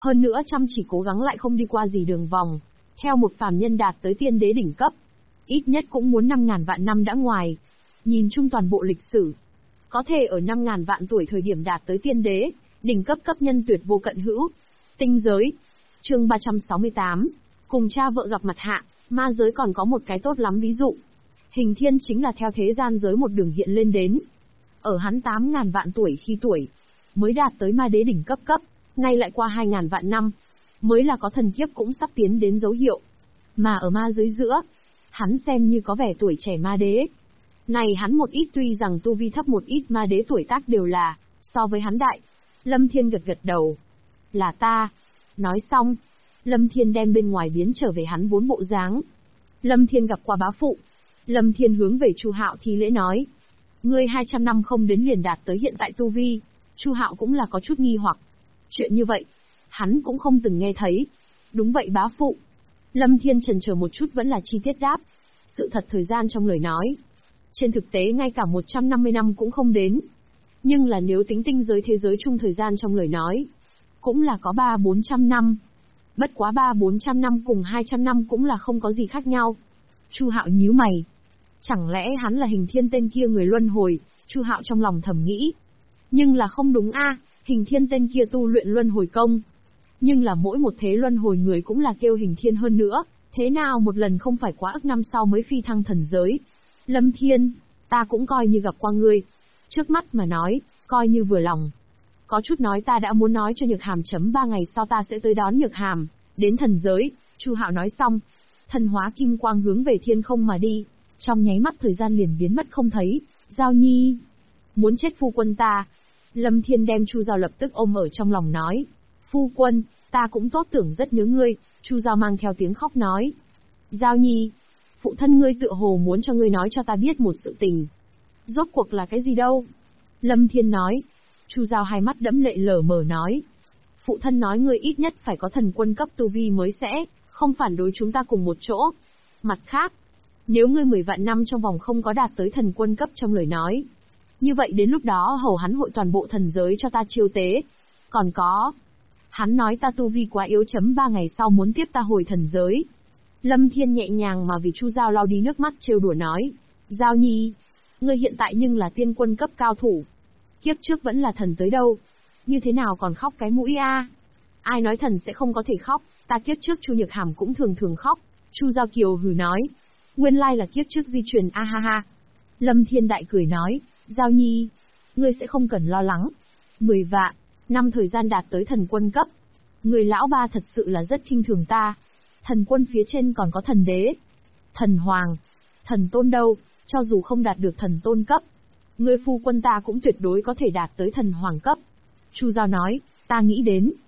Hơn nữa chăm chỉ cố gắng lại không đi qua gì đường vòng. Theo một phàm nhân đạt tới tiên đế đỉnh cấp, ít nhất cũng muốn 5.000 vạn năm đã ngoài. Nhìn chung toàn bộ lịch sử, có thể ở 5.000 vạn tuổi thời điểm đạt tới tiên đế, đỉnh cấp cấp nhân tuyệt vô cận hữu. Tinh giới. Chương 368. Cùng cha vợ gặp mặt hạ, ma giới còn có một cái tốt lắm ví dụ. Hình Thiên chính là theo thế gian giới một đường hiện lên đến. Ở hắn 8.000 vạn tuổi khi tuổi, mới đạt tới ma đế đỉnh cấp cấp, nay lại qua 2.000 vạn năm, mới là có thần kiếp cũng sắp tiến đến dấu hiệu. Mà ở ma giới giữa, hắn xem như có vẻ tuổi trẻ ma đế. Này hắn một ít tuy rằng tu vi thấp một ít ma đế tuổi tác đều là, so với hắn đại. Lâm Thiên gật gật đầu. Là ta. Nói xong, Lâm Thiên đem bên ngoài biến trở về hắn vốn bộ dáng. Lâm Thiên gặp qua bá phụ. Lâm Thiên hướng về Chu Hạo thi lễ nói. Ngươi 200 năm không đến liền đạt tới hiện tại tu vi. Chu Hạo cũng là có chút nghi hoặc. Chuyện như vậy, hắn cũng không từng nghe thấy. Đúng vậy bá phụ. Lâm Thiên chần chờ một chút vẫn là chi tiết đáp. Sự thật thời gian trong lời nói. Trên thực tế ngay cả 150 năm cũng không đến. Nhưng là nếu tính tinh giới thế giới chung thời gian trong lời nói, cũng là có 300-400 năm. Bất quá 300-400 năm cùng 200 năm cũng là không có gì khác nhau. Chu Hạo nhíu mày. Chẳng lẽ hắn là Hình Thiên tên kia người luân hồi? Chu Hạo trong lòng thầm nghĩ. Nhưng là không đúng a, Hình Thiên tên kia tu luyện luân hồi công. Nhưng là mỗi một thế luân hồi người cũng là kêu Hình Thiên hơn nữa, thế nào một lần không phải quá ức năm sau mới phi thăng thần giới. Lâm Thiên, ta cũng coi như gặp qua ngươi. Trước mắt mà nói, coi như vừa lòng. Có chút nói ta đã muốn nói cho Nhược Hàm chấm 3 ngày sau ta sẽ tới đón Nhược Hàm, đến thần giới. Chu Hạo nói xong, thần hóa kim quang hướng về thiên không mà đi, trong nháy mắt thời gian liền biến mất không thấy. Giao Nhi, muốn chết phu quân ta. Lâm Thiên đem Chu Giao lập tức ôm ở trong lòng nói. Phu quân, ta cũng tốt tưởng rất nhớ ngươi. Chu Giao mang theo tiếng khóc nói. Giao Nhi, phụ thân ngươi tựa hồ muốn cho ngươi nói cho ta biết một sự tình. Rốt cuộc là cái gì đâu? Lâm Thiên nói. Chu Giao hai mắt đẫm lệ lờ mờ nói. Phụ thân nói ngươi ít nhất phải có thần quân cấp tu vi mới sẽ không phản đối chúng ta cùng một chỗ. Mặt khác, nếu ngươi 10 vạn năm trong vòng không có đạt tới thần quân cấp trong lời nói, như vậy đến lúc đó hầu hắn hội toàn bộ thần giới cho ta chiêu tế. Còn có, hắn nói ta tu vi quá yếu chấm 3 ngày sau muốn tiếp ta hồi thần giới. Lâm Thiên nhẹ nhàng mà vì Chu Giao lau đi nước mắt trêu đùa nói. Giao Nhi, ngươi hiện tại nhưng là tiên quân cấp cao thủ. Kiếp trước vẫn là thần tới đâu. Như thế nào còn khóc cái mũi a? Ai nói thần sẽ không có thể khóc, ta kiếp trước Chu Nhược Hàm cũng thường thường khóc. Chu Giao Kiều hừ nói. Nguyên lai là kiếp trước di truyền a ha ha. Lâm Thiên đại cười nói. Giao Nhi, ngươi sẽ không cần lo lắng. 10 vạn năm thời gian đạt tới thần quân cấp. Người lão ba thật sự là rất khinh thường ta. Thần quân phía trên còn có thần đế, thần hoàng, thần tôn đâu, cho dù không đạt được thần tôn cấp, ngươi phu quân ta cũng tuyệt đối có thể đạt tới thần hoàng cấp. Chu Giao nói, ta nghĩ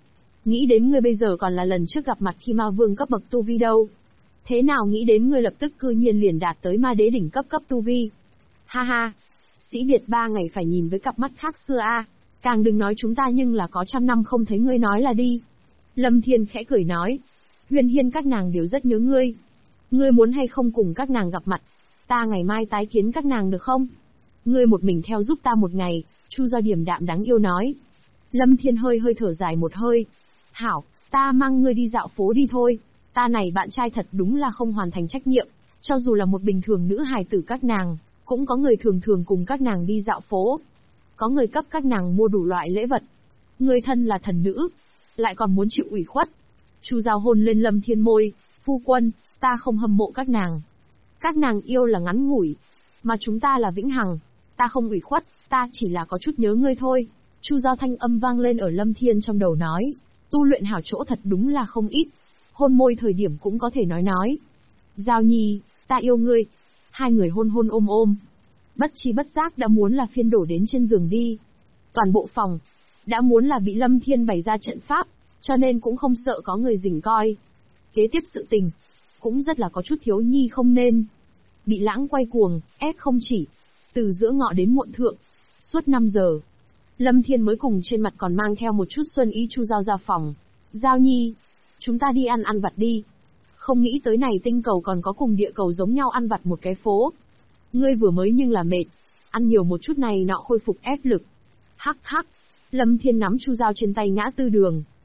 đến ngươi bây giờ còn là lần trước gặp mặt khi ma vương cấp bậc tu vi đâu. Thế nào nghĩ đến ngươi lập tức cư nhiên liền đạt tới ma đế đỉnh cấp cấp tu vi. Ha ha, sĩ biệt 3 ngày phải nhìn với cặp mắt khác xưa a. Càng đừng nói chúng ta nhưng là có trăm năm không thấy ngươi nói là đi. Lâm Thiên khẽ cười nói. Huyền Hiên các nàng đều rất nhớ ngươi. Ngươi muốn hay không cùng các nàng gặp mặt? Ta ngày mai tái kiến các nàng được không? Ngươi một mình theo giúp ta một ngày. Chu Giao điềm đạm đáng yêu nói. Lâm Thiên hơi thở dài một hơi. Hảo, ta mang ngươi đi dạo phố đi thôi. Ta này bạn trai thật đúng là không hoàn thành trách nhiệm. Cho dù là một bình thường nữ hài tử các nàng, cũng có người thường cùng các nàng đi dạo phố. Có người cấp các nàng mua đủ loại lễ vật. Ngươi thân là thần nữ, lại còn muốn chịu ủy khuất. Chu Giao hôn lên Lâm Thiên môi. Phu quân, ta không hâm mộ các nàng. Các nàng yêu là ngắn ngủi, mà chúng ta là vĩnh hằng. Ta không ủy khuất, ta chỉ là có chút nhớ ngươi thôi. Chu Giao thanh âm vang lên ở Lâm Thiên trong đầu nói. Tu luyện hảo chỗ thật đúng là không ít. Hôn môi thời điểm cũng có thể nói. Giao Nhi, ta yêu ngươi. Hai người hôn ôm. Bất chi bất giác đã muốn là phiên đổ đến trên giường đi. Toàn bộ phòng đã muốn là bị Lâm Thiên bày ra trận pháp, cho nên cũng không sợ có người rình coi. Kế tiếp sự tình cũng rất là có chút thiếu nhi không nên. Bị lãng quay cuồng, ép không chỉ. Từ giữa ngọ đến muộn thượng, suốt 5 giờ. Lâm Thiên mới cùng trên mặt còn mang theo một chút xuân ý Chu Giao ra phòng. Giao Nhi, chúng ta đi ăn vặt đi. Không nghĩ tới này tinh cầu còn có cùng địa cầu giống nhau ăn vặt một cái phố. Ngươi vừa mới nhưng là mệt, ăn nhiều một chút này nọ khôi phục ép lực. Hắc hắc, Lâm Thiên nắm Chu Giao trên tay ngã tư đường.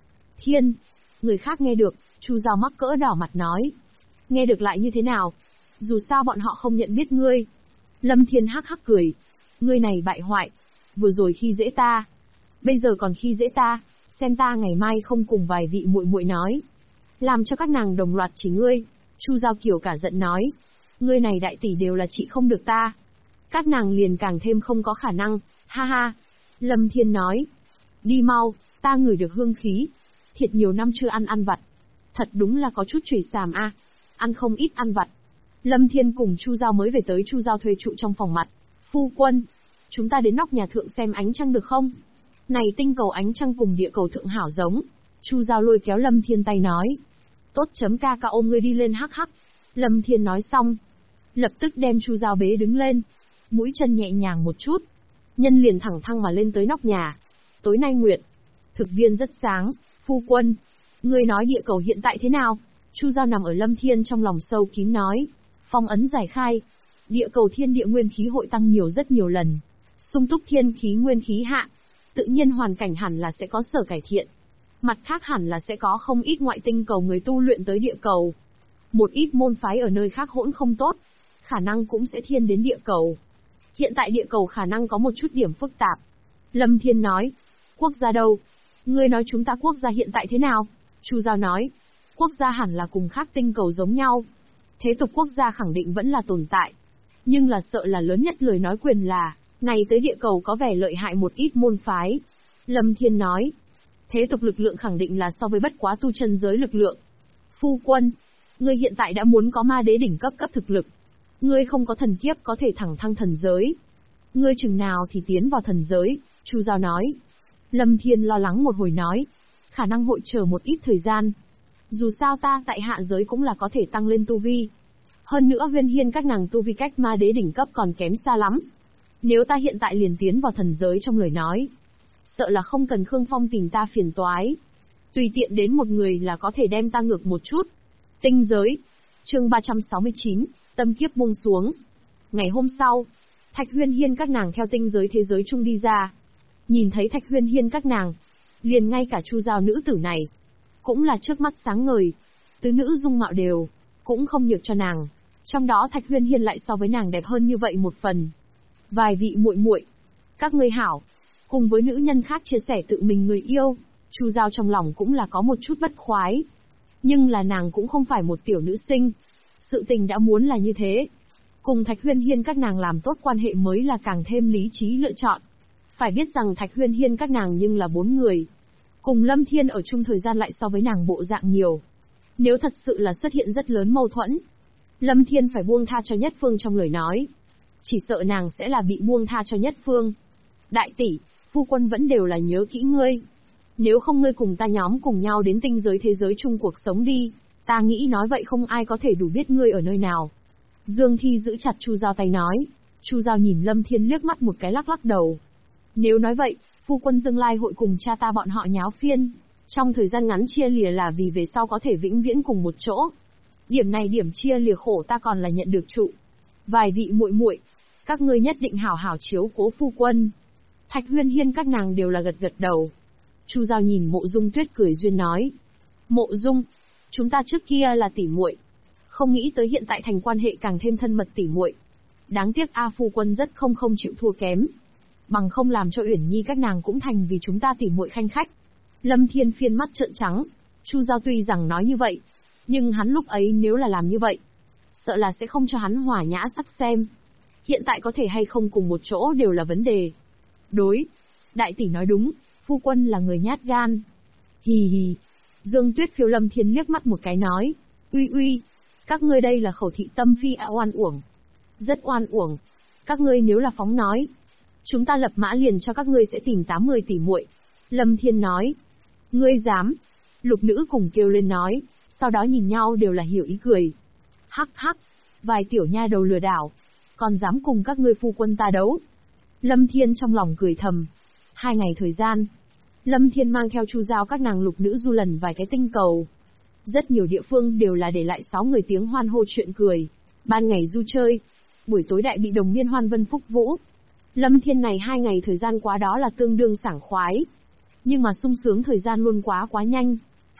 Thiên. Người khác nghe được, Chu Giao mắc cỡ đỏ mặt nói. Nghe được lại như thế nào? Dù sao bọn họ không nhận biết ngươi. Lâm Thiên hắc hắc cười. Ngươi này bại hoại. Vừa rồi khi dễ ta. Bây giờ còn khi dễ ta. Xem ta ngày mai không cùng vài vị muội muội nói. Làm cho các nàng đồng loạt chỉ ngươi. Chu Giao Kiều cả giận nói. Ngươi này đại tỷ đều là chị không được ta. Các nàng liền càng thêm không có khả năng. Ha ha. Lâm Thiên nói. Đi mau, ta ngửi được hương khí. Thiệt nhiều năm chưa ăn vặt. Thật đúng là có chút chửi xàm a. Ăn không ít ăn vặt. Lâm Thiên cùng Chu Giao mới về tới Chu Giao thuê trụ trong phòng mặt. Phu quân, chúng ta đến nóc nhà thượng xem ánh trăng được không? Này tinh cầu ánh trăng cùng địa cầu thượng hảo giống. Chu Giao lôi kéo Lâm Thiên tay nói. Tốt chấm ca ca ôm ngươi đi lên hắc hắc. Lâm Thiên nói xong. Lập tức đem Chu Giao bế đứng lên. Mũi chân nhẹ nhàng một chút. Nhân liền thẳng thăng mà lên tới nóc nhà. Tối nay nguyệt. Thực viên rất sáng. Phu quân. Ngươi nói địa cầu hiện tại thế nào? Chu Giao nằm ở Lâm Thiên trong lòng sâu kín nói. Phong ấn giải khai. Địa cầu thiên địa nguyên khí hội tăng nhiều rất nhiều lần. Sung túc thiên khí nguyên khí hạ. Tự nhiên hoàn cảnh hẳn là sẽ có sở cải thiện. Mặt khác hẳn là sẽ có không ít ngoại tinh cầu người tu luyện tới địa cầu. Một ít môn phái ở nơi khác hỗn không tốt. Khả năng cũng sẽ thiên đến địa cầu. Hiện tại địa cầu khả năng có một chút điểm phức tạp. Lâm Thiên nói. Quốc gia đâu? Ngươi nói chúng ta quốc gia hiện tại thế nào? Chu Giao nói. Quốc gia hẳn là cùng khác tinh cầu giống nhau. Thế tục quốc gia khẳng định vẫn là tồn tại. Nhưng là sợ là lớn nhất lời nói quyền là, này tới địa cầu có vẻ lợi hại một ít môn phái. Lâm Thiên nói. Thế tục lực lượng khẳng định là so với bất quá tu chân giới lực lượng. Phu quân, ngươi hiện tại đã muốn có ma đế đỉnh cấp thực lực. Ngươi không có thần kiếp có thể thẳng thăng thần giới. Ngươi chừng nào thì tiến vào thần giới, Chu Giao nói. Lâm Thiên lo lắng một hồi nói. Khả năng hội chờ một ít thời gian. Dù sao ta tại hạ giới cũng là có thể tăng lên tu vi. Hơn nữa Huyên Hiên các nàng tu vi cách ma đế đỉnh cấp còn kém xa lắm. Nếu ta hiện tại liền tiến vào thần giới trong lời nói. Sợ là không cần Khương Phong tìm ta phiền toái. Tùy tiện đến một người là có thể đem ta ngược một chút. Tinh giới. Chương 369, tâm kiếp buông xuống. Ngày hôm sau, Thạch Huyên Hiên các nàng theo tinh giới thế giới chung đi ra. Nhìn thấy Thạch Huyên Hiên các nàng, liền ngay cả Chu Giao nữ tử này, cũng là trước mắt sáng ngời, tứ nữ dung mạo đều, cũng không nhược cho nàng. Trong đó Thạch Huyên Hiên lại so với nàng đẹp hơn như vậy một phần. Vài vị muội muội, các ngươi hảo, cùng với nữ nhân khác chia sẻ tự mình người yêu, Chu Giao trong lòng cũng là có một chút bất khoái. Nhưng là nàng cũng không phải một tiểu nữ sinh, sự tình đã muốn là như thế. Cùng Thạch Huyên Hiên các nàng làm tốt quan hệ mới là càng thêm lý trí lựa chọn. Phải biết rằng Thạch Huyên Hiên các nàng nhưng là 4 người. Cùng Lâm Thiên ở chung thời gian lại so với nàng bộ dạng nhiều. Nếu thật sự là xuất hiện rất lớn mâu thuẫn, Lâm Thiên phải buông tha cho Nhất Phương trong lời nói. Chỉ sợ nàng sẽ là bị buông tha cho Nhất Phương. Đại tỷ, phu quân vẫn đều là nhớ kỹ ngươi. Nếu không ngươi cùng ta nhóm cùng nhau đến tinh giới thế giới chung cuộc sống đi. Ta nghĩ nói vậy không ai có thể đủ biết ngươi ở nơi nào. Dương Thi giữ chặt Chu Giao tay nói. Chu Giao nhìn Lâm Thiên liếc mắt một cái lắc lắc đầu. Nếu nói vậy, phu quân tương lai hội cùng cha ta bọn họ nháo phiên. Trong thời gian ngắn chia lìa là vì về sau có thể vĩnh viễn cùng một chỗ. Điểm này điểm chia lìa khổ ta còn là nhận được trụ. Vài vị muội muội, các ngươi nhất định hảo hảo chiếu cố phu quân. Thạch Huyên Hiên các nàng đều là gật gật đầu. Chu Giao nhìn Mộ Dung Tuyết cười duyên nói. Mộ Dung, chúng ta trước kia là tỉ muội, không nghĩ tới hiện tại thành quan hệ càng thêm thân mật tỉ muội. Đáng tiếc A phu quân rất không chịu thua kém. Bằng không làm cho Uyển Nhi các nàng cũng thành vì chúng ta tỉ muội khanh khách. Lâm Thiên phiên mắt trợn trắng. Chu Giao tuy rằng nói như vậy, nhưng hắn lúc ấy nếu là làm như vậy, sợ là sẽ không cho hắn hòa nhã sắc xem. Hiện tại có thể hay không cùng một chỗ đều là vấn đề. Đối, đại tỷ nói đúng, phu quân là người nhát gan. Hì hì. Dương Tuyết phiêu Lâm Thiên liếc mắt một cái nói. Uy uy, các ngươi đây là khẩu thị tâm phi oan uổng. Rất oan uổng. Các ngươi nếu là phóng nói, chúng ta lập mã liền cho các ngươi sẽ tìm 80 tỷ muội. Lâm Thiên nói. Ngươi dám? Lục nữ cùng kêu lên nói, sau đó nhìn nhau đều là hiểu ý cười. Hắc hắc, vài tiểu nha đầu lừa đảo, còn dám cùng các ngươi phu quân ta đấu. Lâm Thiên trong lòng cười thầm. 2 ngày thời gian, Lâm Thiên mang theo Chu Giao các nàng lục nữ du lần vài cái tinh cầu. Rất nhiều địa phương đều là để lại 6 người tiếng hoan hô chuyện cười. Ban ngày du chơi, buổi tối đại bị đồng miên hoan vân phúc vũ. Lâm Thiên này 2 ngày thời gian quá đó là tương đương sảng khoái. Nhưng mà sung sướng thời gian luôn quá nhanh.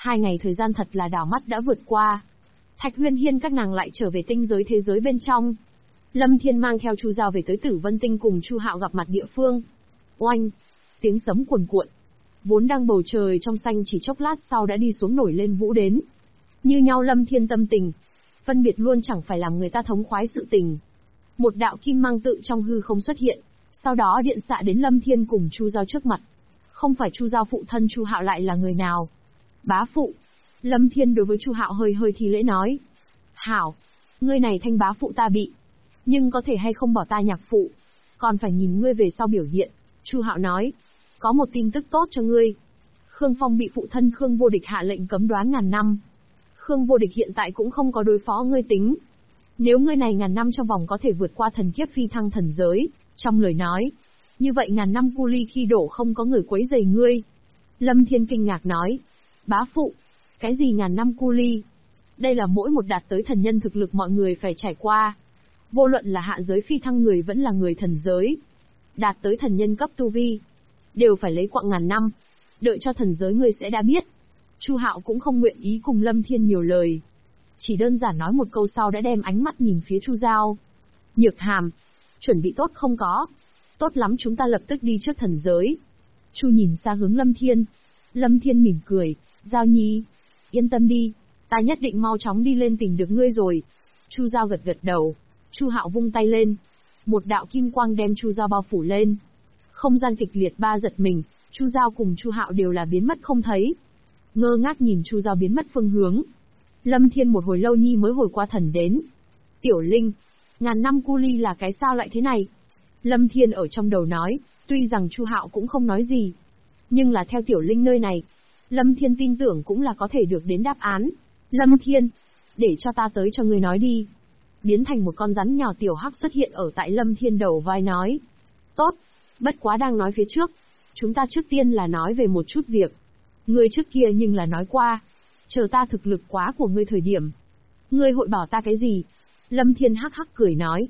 2 ngày thời gian thật là đảo mắt đã vượt qua. Thạch Huyên Hiên các nàng lại trở về tinh giới thế giới bên trong. Lâm Thiên mang theo Chu Giao về tới Tử Vân Tinh cùng Chu Hạo gặp mặt địa phương. Oanh! Tiếng sấm cuồn cuộn. Vốn đang bầu trời trong xanh chỉ chốc lát sau đã đi xuống nổi lên vũ đến. Như nhau Lâm Thiên tâm tình. Phân biệt luôn chẳng phải làm người ta thống khoái sự tình. Một đạo kim mang tự trong hư không xuất hiện. Sau đó điện xạ đến Lâm Thiên cùng Chu Giao trước mặt. Không phải Chu Giao phụ thân Chu Hạo lại là người nào? Bá phụ. Lâm Thiên đối với Chu Hạo hơi hơi thi lễ nói. Hảo, ngươi này thanh bá phụ ta bị. Nhưng có thể hay không bỏ ta nhạc phụ. Còn phải nhìn ngươi về sau biểu hiện. Chu Hạo nói. Có một tin tức tốt cho ngươi. Khương Phong bị phụ thân Khương Vô Địch hạ lệnh cấm đoán ngàn năm. Khương Vô Địch hiện tại cũng không có đối phó ngươi tính. Nếu ngươi này ngàn năm trong vòng có thể vượt qua thần kiếp phi thăng thần giới, trong lời nói, như vậy ngàn năm cu ly khi đổ không có người quấy rầy ngươi. Lâm Thiên kinh ngạc nói. Bá phụ, cái gì ngàn năm cu ly? Đây là mỗi một đạt tới thần nhân thực lực mọi người phải trải qua. Vô luận là hạ giới phi thăng người vẫn là người thần giới. Đạt tới thần nhân cấp tu vi. Đều phải lấy quãng ngàn năm. Đợi cho thần giới ngươi sẽ đã biết. Chu Hạo cũng không nguyện ý cùng Lâm Thiên nhiều lời. Chỉ đơn giản nói một câu sau đã đem ánh mắt nhìn phía Chu Giao. Nhược Hàm, chuẩn bị tốt không có? Tốt lắm chúng ta lập tức đi trước thần giới. Chu nhìn xa hướng Lâm Thiên. Lâm Thiên mỉm cười, Giao nhi, yên tâm đi, ta nhất định mau chóng đi lên tìm được ngươi rồi. Chu Giao gật gật đầu. Chu Hạo vung tay lên. Một đạo kim quang đem Chu Giao bao phủ lên. Không gian kịch liệt ba giật mình, Chu Giao cùng Chu Hạo đều là biến mất không thấy. Ngơ ngác nhìn Chu Giao biến mất phương hướng. Lâm Thiên một hồi lâu nhi mới hồi qua thần đến. Tiểu Linh, ngàn năm cu ly là cái sao lại thế này? Lâm Thiên ở trong đầu nói, tuy rằng Chu Hạo cũng không nói gì. Nhưng là theo Tiểu Linh nơi này, Lâm Thiên tin tưởng cũng là có thể được đến đáp án. Lâm Thiên, để cho ta tới cho ngươi nói đi. Biến thành một con rắn nhỏ tiểu hắc xuất hiện ở tại Lâm Thiên đầu vai nói. Tốt, bất quá đang nói phía trước. Chúng ta trước tiên là nói về một chút việc. Ngươi trước kia nhưng là nói qua. Chờ ta thực lực quá của ngươi thời điểm. Ngươi hội bảo ta cái gì? Lâm Thiên hắc hắc cười nói.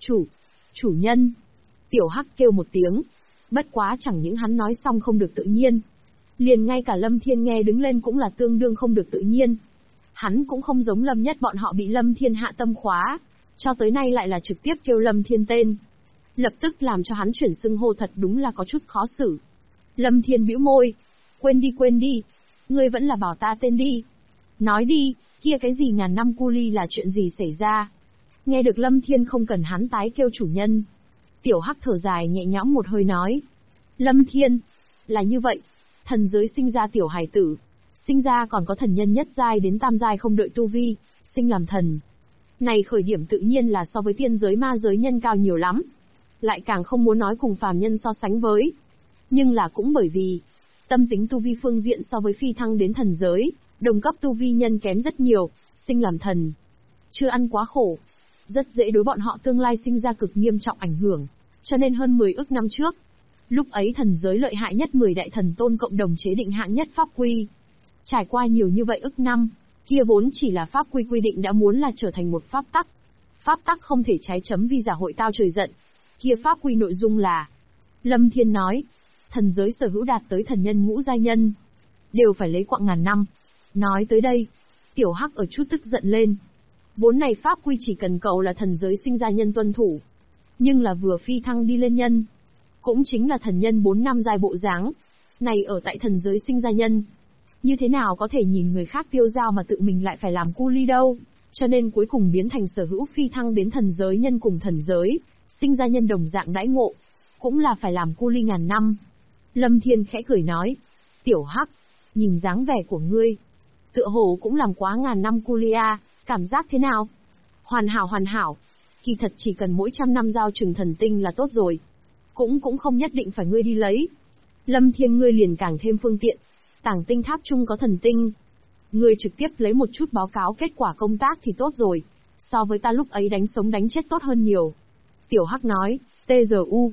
Chủ nhân. Tiểu hắc kêu một tiếng. Bất quá chẳng những hắn nói xong không được tự nhiên. Liền ngay cả Lâm Thiên nghe đứng lên cũng là tương đương không được tự nhiên. Hắn cũng không giống Lâm Nhất bọn họ bị Lâm Thiên hạ tâm khóa. Cho tới nay lại là trực tiếp kêu Lâm Thiên tên. Lập tức làm cho hắn chuyển xưng hô thật đúng là có chút khó xử. Lâm Thiên bĩu môi. Quên đi. Ngươi vẫn là bảo ta tên đi. Nói đi, kia cái gì ngàn năm cu ly là chuyện gì xảy ra? Nghe được Lâm Thiên không cần hắn tái kêu chủ nhân. Tiểu Hắc thở dài nhẹ nhõm một hơi nói. Lâm Thiên, là như vậy. Thần giới sinh ra tiểu hài tử. Sinh ra còn có thần nhân nhất giai đến tam giai không đợi tu vi, sinh làm thần. Này khởi điểm tự nhiên là so với tiên giới ma giới nhân cao nhiều lắm. Lại càng không muốn nói cùng phàm nhân so sánh với. Nhưng là cũng bởi vì, tâm tính tu vi phương diện so với phi thăng đến thần giới, đồng cấp tu vi nhân kém rất nhiều, sinh làm thần. Chưa ăn quá khổ. Rất dễ đối bọn họ tương lai sinh ra cực nghiêm trọng ảnh hưởng. Cho nên hơn 10 ức năm trước, lúc ấy thần giới lợi hại nhất 10 đại thần tôn cộng đồng chế định hạng nhất pháp quy. Trải qua nhiều như vậy ức năm, kia vốn chỉ là pháp quy quy định đã muốn là trở thành một pháp tắc. Pháp tắc không thể trái chấm vì giả hội tao trời giận. Kia pháp quy nội dung là, Lâm Thiên nói, thần giới sở hữu đạt tới thần nhân ngũ giai nhân, đều phải lấy quãng ngàn năm. Nói tới đây, Tiểu Hắc ở chút tức giận lên. Vốn này pháp quy chỉ cần cậu là thần giới sinh ra nhân tuân thủ. Nhưng là vừa phi thăng đi lên nhân. Cũng chính là thần nhân 4 năm giai bộ dáng. Này ở tại thần giới sinh ra nhân. Như thế nào có thể nhìn người khác tiêu dao mà tự mình lại phải làm cu ly đâu. Cho nên cuối cùng biến thành sở hữu phi thăng đến thần giới nhân cùng thần giới. Sinh ra nhân đồng dạng đãi ngộ. Cũng là phải làm cu ly ngàn năm. Lâm Thiên khẽ cười nói. Tiểu Hắc, nhìn dáng vẻ của ngươi. Tựa hồ cũng làm quá ngàn năm cu ly a, cảm giác thế nào? Hoàn hảo. Kỳ thật chỉ cần mỗi 100 năm giao trừng thần tinh là tốt rồi. Cũng không nhất định phải ngươi đi lấy. Lâm Thiên ngươi liền càng thêm phương tiện. Tảng tinh tháp chung có thần tinh. Ngươi trực tiếp lấy một chút báo cáo kết quả công tác thì tốt rồi. So với ta lúc ấy đánh sống đánh chết tốt hơn nhiều. Tiểu Hắc nói, TGU,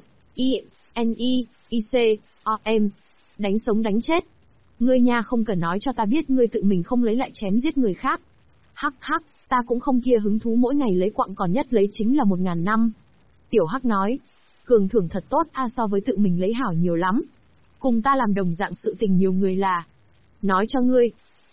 INI, IC, OM. Đánh sống đánh chết. Ngươi nha không cần nói cho ta biết ngươi tự mình không lấy lại chém giết người khác. Hắc, ta cũng không kia hứng thú mỗi ngày lấy quặng còn nhất lấy chính là 1000 năm. Tiểu Hắc nói, cường thưởng thật tốt so với tự mình lấy hảo nhiều lắm. Cùng ta làm đồng dạng sự tình nhiều người là. Nói cho ngươi,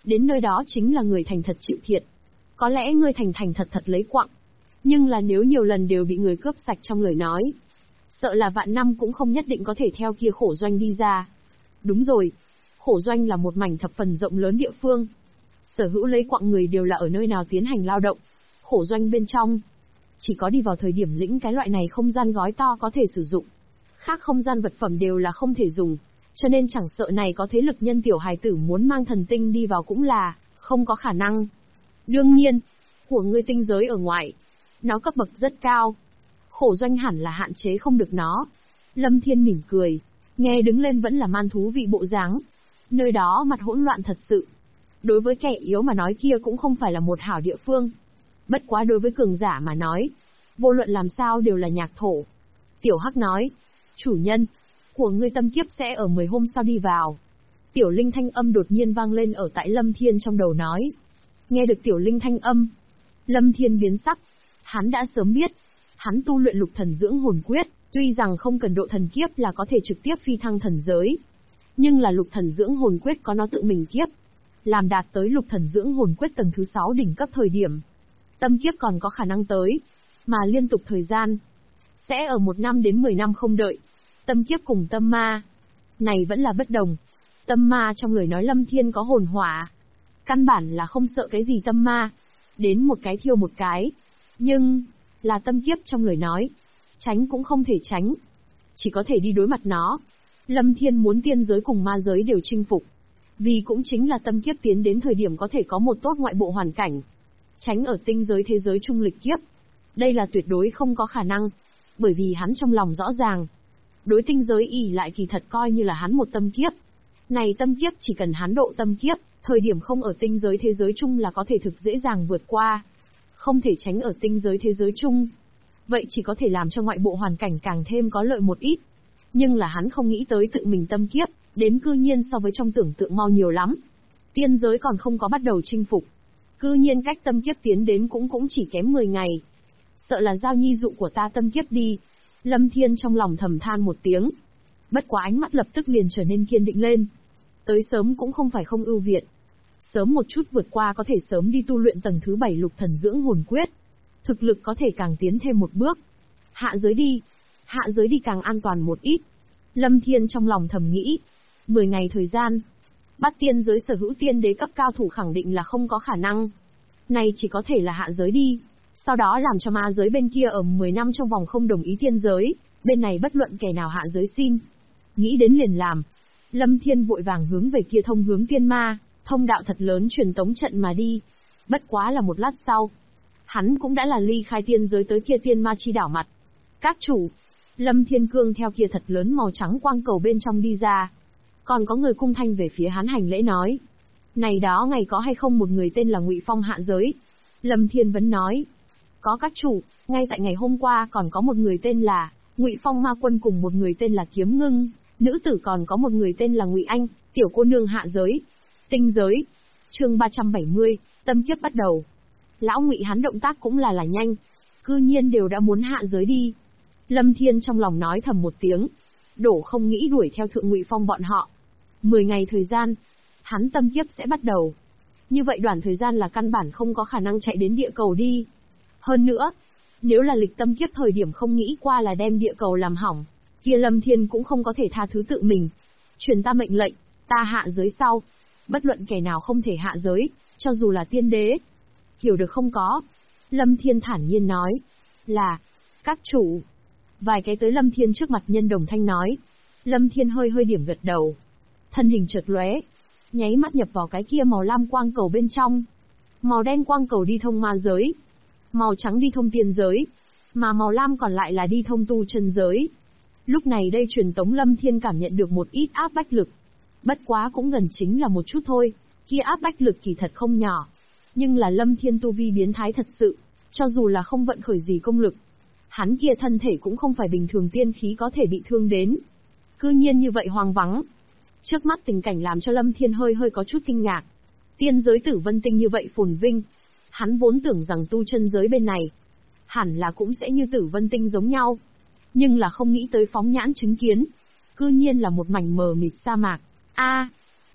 Đến nơi đó chính là người thành thật chịu thiệt. Có lẽ ngươi thành thành thật thật lấy quặng. Nhưng là nếu nhiều lần đều bị người cướp sạch trong lời nói, sợ là vạn năm cũng không nhất định có thể theo kia khổ doanh đi ra. Đúng rồi, khổ doanh là một mảnh thập phần rộng lớn địa phương. Sở hữu lấy quặng người đều là ở nơi nào tiến hành lao động. Khổ doanh bên trong, chỉ có đi vào thời điểm lĩnh cái loại này không gian gói to có thể sử dụng. Khác không gian vật phẩm đều là không thể dùng, cho nên chẳng sợ này có thế lực nhân tiểu hài tử muốn mang thần tinh đi vào cũng là không có khả năng. Đương nhiên, của ngươi tinh giới ở ngoài, nó cấp bậc rất cao. Khổ doanh hẳn là hạn chế không được nó. Lâm Thiên mỉm cười, nghe đứng lên vẫn là man thú vị bộ dáng. Nơi đó mặt hỗn loạn thật sự. Đối với kẻ yếu mà nói kia cũng không phải là một hảo địa phương. Bất quá đối với cường giả mà nói, vô luận làm sao đều là nhạc thổ. Tiểu Hắc nói, chủ nhân, của ngươi tâm kiếp sẽ ở 10 hôm sau đi vào. Tiểu Linh thanh âm đột nhiên vang lên ở tại Lâm Thiên trong đầu nói. Nghe được Tiểu Linh thanh âm, Lâm Thiên biến sắc. Hắn đã sớm biết, hắn tu luyện lục thần dưỡng hồn quyết, tuy rằng không cần độ thần kiếp là có thể trực tiếp phi thăng thần giới. Nhưng là lục thần dưỡng hồn quyết có nó tự mình kiếp. Làm đạt tới lục thần dưỡng hồn quyết tầng thứ 6 đỉnh cấp thời điểm, tâm kiếp còn có khả năng tới, mà liên tục thời gian sẽ ở 1 năm đến 10 năm không đợi. Tâm kiếp cùng tâm ma này vẫn là bất đồng. Tâm ma trong lời nói Lâm Thiên có hồn hỏa, căn bản là không sợ cái gì tâm ma, đến một cái thiêu một cái. Nhưng là tâm kiếp trong lời nói, tránh cũng không thể tránh, chỉ có thể đi đối mặt nó. Lâm Thiên muốn tiên giới cùng ma giới đều chinh phục, vì cũng chính là tâm kiếp tiến đến thời điểm có thể có một tốt ngoại bộ hoàn cảnh, tránh ở tinh giới thế giới trung lịch kiếp. Đây là tuyệt đối không có khả năng, bởi vì hắn trong lòng rõ ràng, đối tinh giới ỷ lại kỳ thật coi như là hắn một tâm kiếp. Này tâm kiếp chỉ cần hắn độ tâm kiếp, thời điểm không ở tinh giới thế giới chung là có thể thực dễ dàng vượt qua. Không thể tránh ở tinh giới thế giới chung, vậy chỉ có thể làm cho ngoại bộ hoàn cảnh càng thêm có lợi một ít. Nhưng là hắn không nghĩ tới tự mình tâm kiếp, đến cư nhiên so với trong tưởng tượng mau nhiều lắm. Tiên giới còn không có bắt đầu chinh phục, cư nhiên cách tâm kiếp tiến đến cũng chỉ kém 10 ngày. Sợ là giao nhi dụ của ta tâm kiếp đi. Lâm Thiên trong lòng thầm than một tiếng. Bất quá ánh mắt lập tức liền trở nên kiên định lên. Tới sớm cũng không phải không ưu việt. Sớm một chút vượt qua có thể sớm đi tu luyện tầng thứ 7 lục thần dưỡng hồn quyết. Thực lực có thể càng tiến thêm một bước. Hạ giới đi. Hạ giới đi càng an toàn một ít. Lâm Thiên trong lòng thầm nghĩ. 10 ngày thời gian. Bắt tiên giới sở hữu tiên đế cấp cao thủ khẳng định là không có khả năng. Này chỉ có thể là hạ giới đi. Sau đó làm cho ma giới bên kia ở 10 năm trong vòng không đồng ý tiên giới. Bên này bất luận kẻ nào hạ giới xin. Nghĩ đến liền làm. Lâm Thiên vội vàng hướng về kia thông hướng tiên ma, thông đạo thật lớn truyền tống trận mà đi. Bất quá là một lát sau, hắn cũng đã là ly khai tiên giới tới kia tiên ma chi đảo mặt. Các chủ, Lâm Thiên Cương theo kia thật lớn màu trắng quang cầu bên trong đi ra. Còn có người cung thanh về phía hắn hành lễ nói. Này đó ngày có hay không một người tên là Ngụy Phong hạ giới? Lâm Thiên vẫn nói. Có các chủ, ngay tại ngày hôm qua còn có một người tên là Ngụy Phong ma quân cùng một người tên là Kiếm Ngưng. Nữ tử còn có một người tên là Ngụy Anh, tiểu cô nương hạ giới. Tinh giới. Chương 370, tâm kiếp bắt đầu. Lão Ngụy hắn động tác cũng là nhanh, cư nhiên đều đã muốn hạ giới đi. Lâm Thiên trong lòng nói thầm một tiếng, đổ không nghĩ đuổi theo thượng Ngụy Phong bọn họ. 10 ngày thời gian, hắn tâm kiếp sẽ bắt đầu. Như vậy đoạn thời gian là căn bản không có khả năng chạy đến địa cầu đi. Hơn nữa, nếu là lịch tâm kiếp thời điểm không nghĩ qua là đem địa cầu làm hỏng, kia Lâm Thiên cũng không có thể tha thứ tự mình. Truyền ta mệnh lệnh, ta hạ giới sau. Bất luận kẻ nào không thể hạ giới, cho dù là tiên đế. Hiểu được không có? Lâm Thiên thản nhiên nói. Là, các chủ. Vài cái tới Lâm Thiên trước mặt nhân đồng thanh nói. Lâm Thiên hơi điểm gật đầu. Thân hình chợt lóe, nháy mắt nhập vào cái kia màu lam quang cầu bên trong. Màu đen quang cầu đi thông ma giới, màu trắng đi thông tiên giới, mà màu lam còn lại là đi thông tu chân giới. Lúc này đây truyền tống Lâm Thiên cảm nhận được một ít áp bách lực. Bất quá cũng gần chính là một chút thôi, kia áp bách lực kỳ thật không nhỏ. Nhưng là Lâm Thiên tu vi biến thái thật sự, cho dù là không vận khởi gì công lực, hắn kia thân thể cũng không phải bình thường tiên khí có thể bị thương đến. Cư nhiên như vậy hoang vắng. Trước mắt tình cảnh làm cho Lâm Thiên hơi có chút kinh ngạc. Tiên giới Tử Vân Tinh như vậy phồn vinh, hắn vốn tưởng rằng tu chân giới bên này hẳn là cũng sẽ như Tử Vân Tinh giống nhau, nhưng là không nghĩ tới phóng nhãn chứng kiến, cư nhiên là một mảnh mờ mịt sa mạc.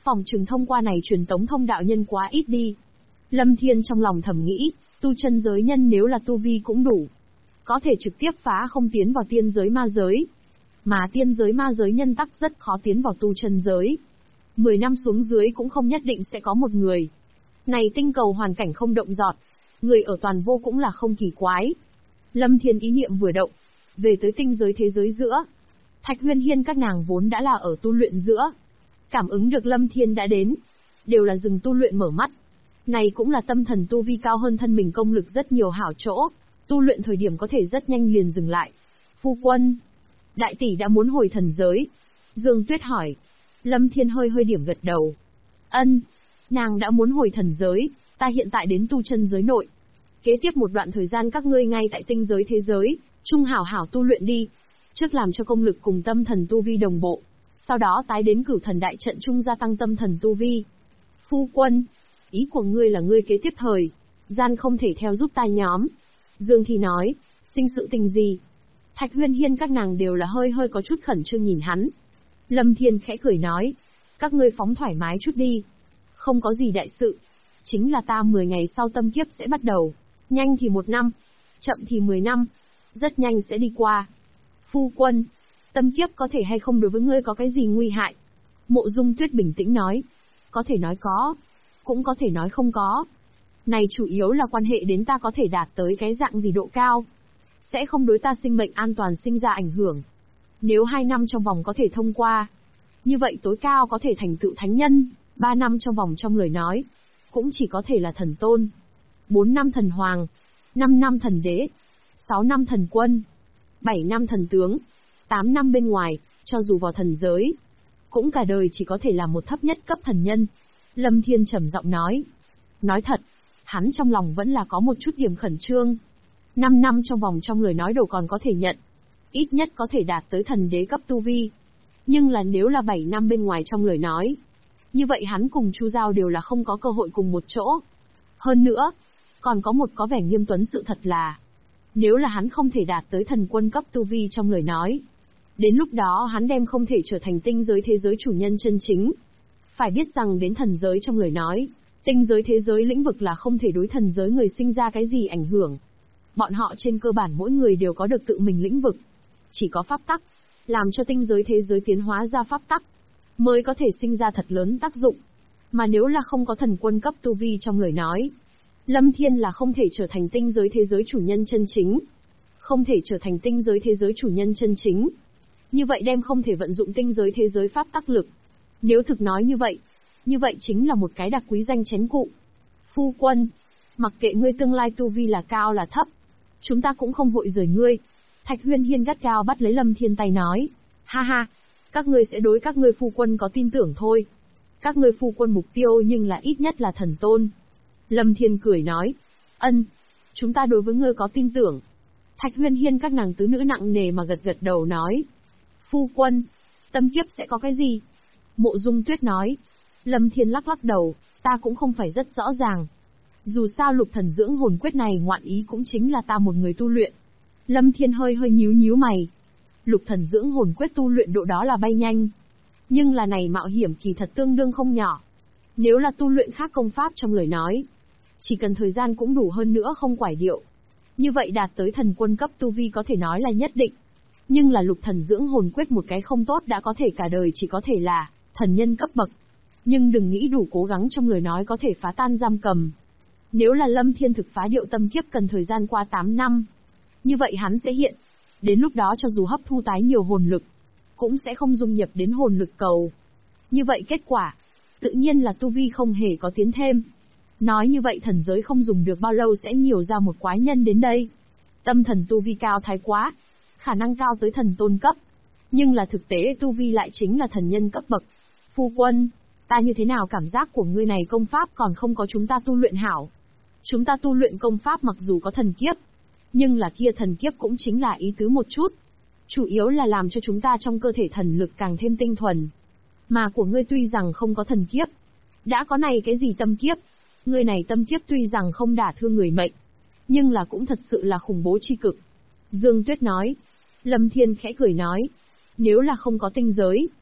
Phòng trường thông qua này truyền tống thông đạo nhân quá ít đi. Lâm Thiên trong lòng thầm nghĩ, tu chân giới nhân nếu là tu vi cũng đủ, có thể trực tiếp phá không tiến vào tiên giới ma giới. Mà tiên giới ma giới nhân tắc rất khó tiến vào tu chân giới. 10 năm xuống dưới cũng không nhất định sẽ có một người. Này tinh cầu hoàn cảnh không động giọt, người ở toàn vô cũng là không kỳ quái. Lâm Thiên ý niệm vừa động, về tới tinh giới thế giới giữa. Thạch Huyên Hiên các nàng vốn đã là ở tu luyện giữa. Cảm ứng được Lâm Thiên đã đến, đều là dừng tu luyện mở mắt. Này cũng là tâm thần tu vi cao hơn thân mình công lực rất nhiều hảo chỗ, tu luyện thời điểm có thể rất nhanh liền dừng lại. Phu quân, đại tỷ đã muốn hồi thần giới. Dương Tuyết hỏi. Lâm Thiên hơi hơi điểm gật đầu. Ân, nàng đã muốn hồi thần giới, ta hiện tại đến tu chân giới nội. Kế tiếp một đoạn thời gian các ngươi ngay tại tinh giới thế giới, trung hảo hảo tu luyện đi. Trước làm cho công lực cùng tâm thần tu vi đồng bộ, sau đó tái đến cửu thần đại trận trung gia tăng tâm thần tu vi. Phu quân, ý của ngươi là ngươi kế tiếp thời gian không thể theo giúp ta nhóm. Dương Thi nói, sinh sự tình gì? Thạch Huyên Hiên các nàng đều là hơi hơi có chút khẩn trương nhìn hắn. Lâm Thiên khẽ cười nói, các ngươi phóng thoải mái chút đi. Không có gì đại sự. Chính là ta 10 ngày sau tâm kiếp sẽ bắt đầu. Nhanh thì 1 năm, chậm thì 10 năm. Rất nhanh sẽ đi qua. Phu quân, tâm kiếp có thể hay không đối với ngươi có cái gì nguy hại? Mộ Dung Tuyết bình tĩnh nói. Có thể nói có, cũng có thể nói không có. Này chủ yếu là quan hệ đến ta có thể đạt tới cái dạng gì độ cao. Sẽ không đối ta sinh mệnh an toàn sinh ra ảnh hưởng. Nếu 2 năm trong vòng có thể thông qua, như vậy tối cao có thể thành tựu thánh nhân. 3 năm trong vòng trong lời nói, cũng chỉ có thể là thần tôn. 4 năm thần hoàng, 5 năm thần đế, 6 năm thần quân, 7 năm thần tướng, 8 năm bên ngoài, cho dù vào thần giới, cũng cả đời chỉ có thể là một thấp nhất cấp thần nhân. Lâm Thiên trầm giọng nói. Nói thật, hắn trong lòng vẫn là có một chút điểm khẩn trương. 5 năm trong vòng trong lời nói đồ còn có thể nhận, ít nhất có thể đạt tới thần đế cấp tu vi. Nhưng là nếu là 7 năm bên ngoài trong lời nói, như vậy hắn cùng Chu Giao đều là không có cơ hội cùng một chỗ. Hơn nữa, còn có một có vẻ nghiêm tuấn sự thật là, nếu là hắn không thể đạt tới thần quân cấp tu vi trong lời nói, đến lúc đó hắn đem không thể trở thành tinh giới thế giới chủ nhân chân chính. Phải biết rằng đến thần giới trong lời nói, tinh giới thế giới lĩnh vực là không thể đối thần giới người sinh ra cái gì ảnh hưởng. Bọn họ trên cơ bản mỗi người đều có được tự mình lĩnh vực. Chỉ có pháp tắc, làm cho tinh giới thế giới tiến hóa ra pháp tắc, mới có thể sinh ra thật lớn tác dụng. Mà nếu là không có thần quân cấp tu vi trong lời nói, Lâm Thiên là không thể trở thành tinh giới thế giới chủ nhân chân chính. Không thể trở thành tinh giới thế giới chủ nhân chân chính. Như vậy đem không thể vận dụng tinh giới thế giới pháp tắc lực. Nếu thực nói như vậy chính là một cái đặc quý danh chén cụ. Phu quân, mặc kệ ngươi tương lai tu vi là cao là thấp, chúng ta cũng không vội rời ngươi. Thạch Huyên Hiên gắt gao bắt lấy Lâm Thiên tay nói. Ha ha, các ngươi sẽ đối các ngươi phu quân có tin tưởng thôi. Các ngươi phu quân mục tiêu nhưng là ít nhất là thần tôn. Lâm Thiên cười nói. Ân, chúng ta đối với ngươi có tin tưởng. Thạch Huyên Hiên các nàng tứ nữ nặng nề mà gật gật đầu nói. Phu quân, tâm kiếp sẽ có cái gì? Mộ Dung Tuyết nói. Lâm Thiên lắc lắc đầu, ta cũng không phải rất rõ ràng. Dù sao lục thần dưỡng hồn quyết này ngoạn ý cũng chính là ta một người tu luyện. Lâm Thiên hơi hơi nhíu mày. Lục thần dưỡng hồn quyết tu luyện độ đó là bay nhanh. Nhưng là này mạo hiểm kỳ thật tương đương không nhỏ. Nếu là tu luyện khác công pháp trong lời nói, chỉ cần thời gian cũng đủ hơn nữa không quải điệu. Như vậy đạt tới thần quân cấp tu vi có thể nói là nhất định. Nhưng là lục thần dưỡng hồn quyết một cái không tốt đã có thể cả đời chỉ có thể là thần nhân cấp bậc. Nhưng đừng nghĩ đủ cố gắng trong lời nói có thể phá tan giam cầm. Nếu là Lâm Thiên thực phá điệu tâm kiếp cần thời gian qua 8 năm. Như vậy hắn sẽ hiện. Đến lúc đó cho dù hấp thu tái nhiều hồn lực, cũng sẽ không dung nhập đến hồn lực cầu. Như vậy kết quả, tự nhiên là tu vi không hề có tiến thêm. Nói như vậy thần giới không dùng được bao lâu sẽ nhiều ra một quái nhân đến đây. Tâm thần tu vi cao thái quá, khả năng cao tới thần tôn cấp. Nhưng là thực tế tu vi lại chính là thần nhân cấp bậc. Phu quân, ta như thế nào cảm giác của ngươi này công pháp còn không có chúng ta tu luyện hảo. Chúng ta tu luyện công pháp mặc dù có thần kiếp, nhưng là kia thần kiếp cũng chính là ý tứ một chút. Chủ yếu là làm cho chúng ta trong cơ thể thần lực càng thêm tinh thuần. Mà của ngươi tuy rằng không có thần kiếp, đã có này cái gì tâm kiếp. Ngươi này tâm kiếp tuy rằng không đả thương người mệnh, nhưng là cũng thật sự là khủng bố chi cực. Dương Tuyết nói. Lâm Thiên khẽ cười nói. Nếu là không có tinh giới,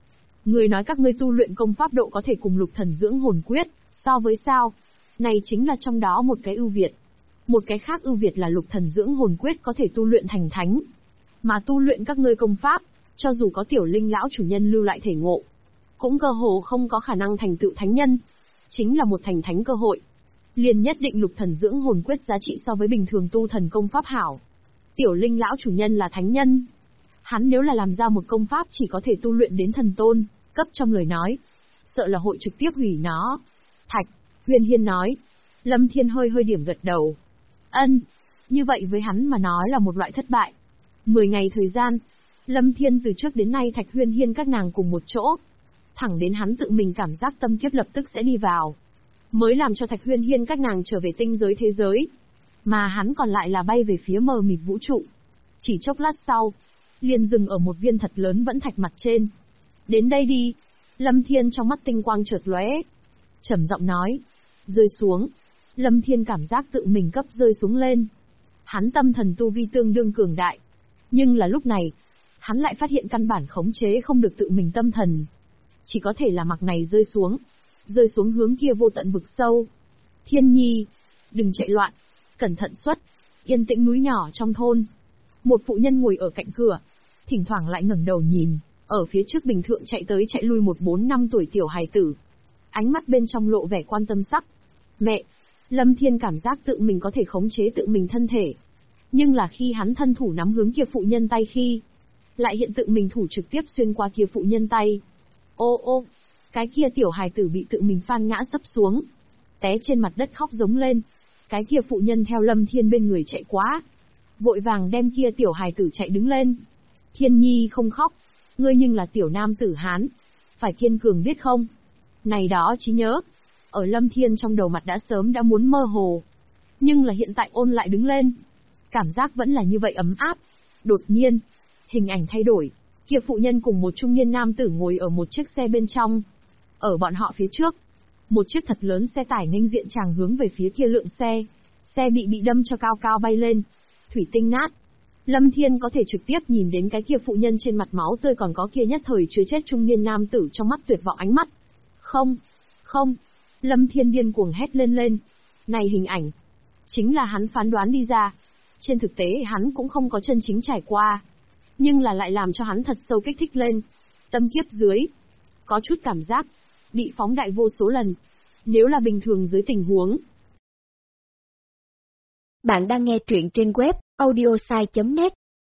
Người nói các ngươi tu luyện công pháp độ có thể cùng lục thần dưỡng hồn quyết, so với sao? Này chính là trong đó một cái ưu việt. Một cái khác ưu việt là lục thần dưỡng hồn quyết có thể tu luyện thành thánh. Mà tu luyện các ngươi công pháp, cho dù có tiểu linh lão chủ nhân lưu lại thể ngộ, cũng cơ hồ không có khả năng thành tựu thánh nhân. Chính là một thành thánh cơ hội. Liền nhất định lục thần dưỡng hồn quyết giá trị so với bình thường tu thần công pháp hảo. Tiểu linh lão chủ nhân là thánh nhân. Hắn nếu là làm ra một công pháp chỉ có thể tu luyện đến thần tôn, cấp trong lời nói, sợ là hội trực tiếp hủy nó. Thạch, Huyền Hiên nói. Lâm Thiên hơi hơi điểm gật đầu. Ân, như vậy với hắn mà nói là một loại thất bại. 10 ngày thời gian, Lâm Thiên từ trước đến nay Thạch Huyền Hiên các nàng cùng một chỗ. Thẳng đến hắn tự mình cảm giác tâm kiếp lập tức sẽ đi vào. Mới làm cho Thạch Huyền Hiên các nàng trở về tinh giới thế giới. Mà hắn còn lại là bay về phía mờ mịt vũ trụ. Chỉ chốc lát sau, liền dừng ở một viên thật lớn vẫn thạch mặt trên. Đến đây đi. Lâm Thiên trong mắt tinh quang chợt lóe, trầm giọng nói. Rơi xuống. Lâm Thiên cảm giác tự mình cấp rơi xuống lên. Hắn tâm thần tu vi tương đương cường đại. Nhưng là lúc này, hắn lại phát hiện căn bản khống chế không được tự mình tâm thần. Chỉ có thể là mặc này rơi xuống. Rơi xuống hướng kia vô tận vực sâu. Thiên Nhi, đừng chạy loạn. Cẩn thận xuất. Yên tĩnh núi nhỏ trong thôn. Một phụ nhân ngồi ở cạnh cửa. Thỉnh thoảng lại ngẩng đầu nhìn. Ở phía trước bình thượng chạy tới chạy lui một 4-5 tuổi tiểu hài tử. Ánh mắt bên trong lộ vẻ quan tâm sắc. Mẹ, Lâm Thiên cảm giác tự mình có thể khống chế tự mình thân thể. Nhưng là khi hắn thân thủ nắm hướng kia phụ nhân tay khi, lại hiện tự mình thủ trực tiếp xuyên qua kia phụ nhân tay. Ô ô, cái kia tiểu hài tử bị tự mình phan ngã sấp xuống. Té trên mặt đất khóc giống lên. Cái kia phụ nhân theo Lâm Thiên bên người chạy quá. Vội vàng đem kia tiểu hài tử chạy đứng lên. Thiên Nhi không khóc. Ngươi nhưng là tiểu nam tử Hán. Phải kiên cường biết không? Này đó trí nhớ. Ở Lâm Thiên trong đầu mặt đã sớm đã muốn mơ hồ. Nhưng là hiện tại ôn lại đứng lên. Cảm giác vẫn là như vậy ấm áp. Đột nhiên, hình ảnh thay đổi. Kia phụ nhân cùng một trung niên nam tử ngồi ở một chiếc xe bên trong. Ở bọn họ phía trước, một chiếc thật lớn xe tải nghênh diện tràng hướng về phía kia lượng xe. Xe bị đâm cho cao cao bay lên. Thủy tinh nát. Lâm Thiên có thể trực tiếp nhìn đến cái kia phụ nhân trên mặt máu tươi còn có kia nhất thời chưa chết trung niên nam tử trong mắt tuyệt vọng ánh mắt. Không, không. Lâm Thiên điên cuồng hét lên. Này hình ảnh, chính là hắn phán đoán đi ra. Trên thực tế hắn cũng không có chân chính trải qua. Nhưng là lại làm cho hắn thật sâu kích thích lên. Tâm kiếp dưới. Có chút cảm giác. Bị phóng đại vô số lần. Nếu là bình thường dưới tình huống. Bạn đang nghe truyện trên web audiosai.net.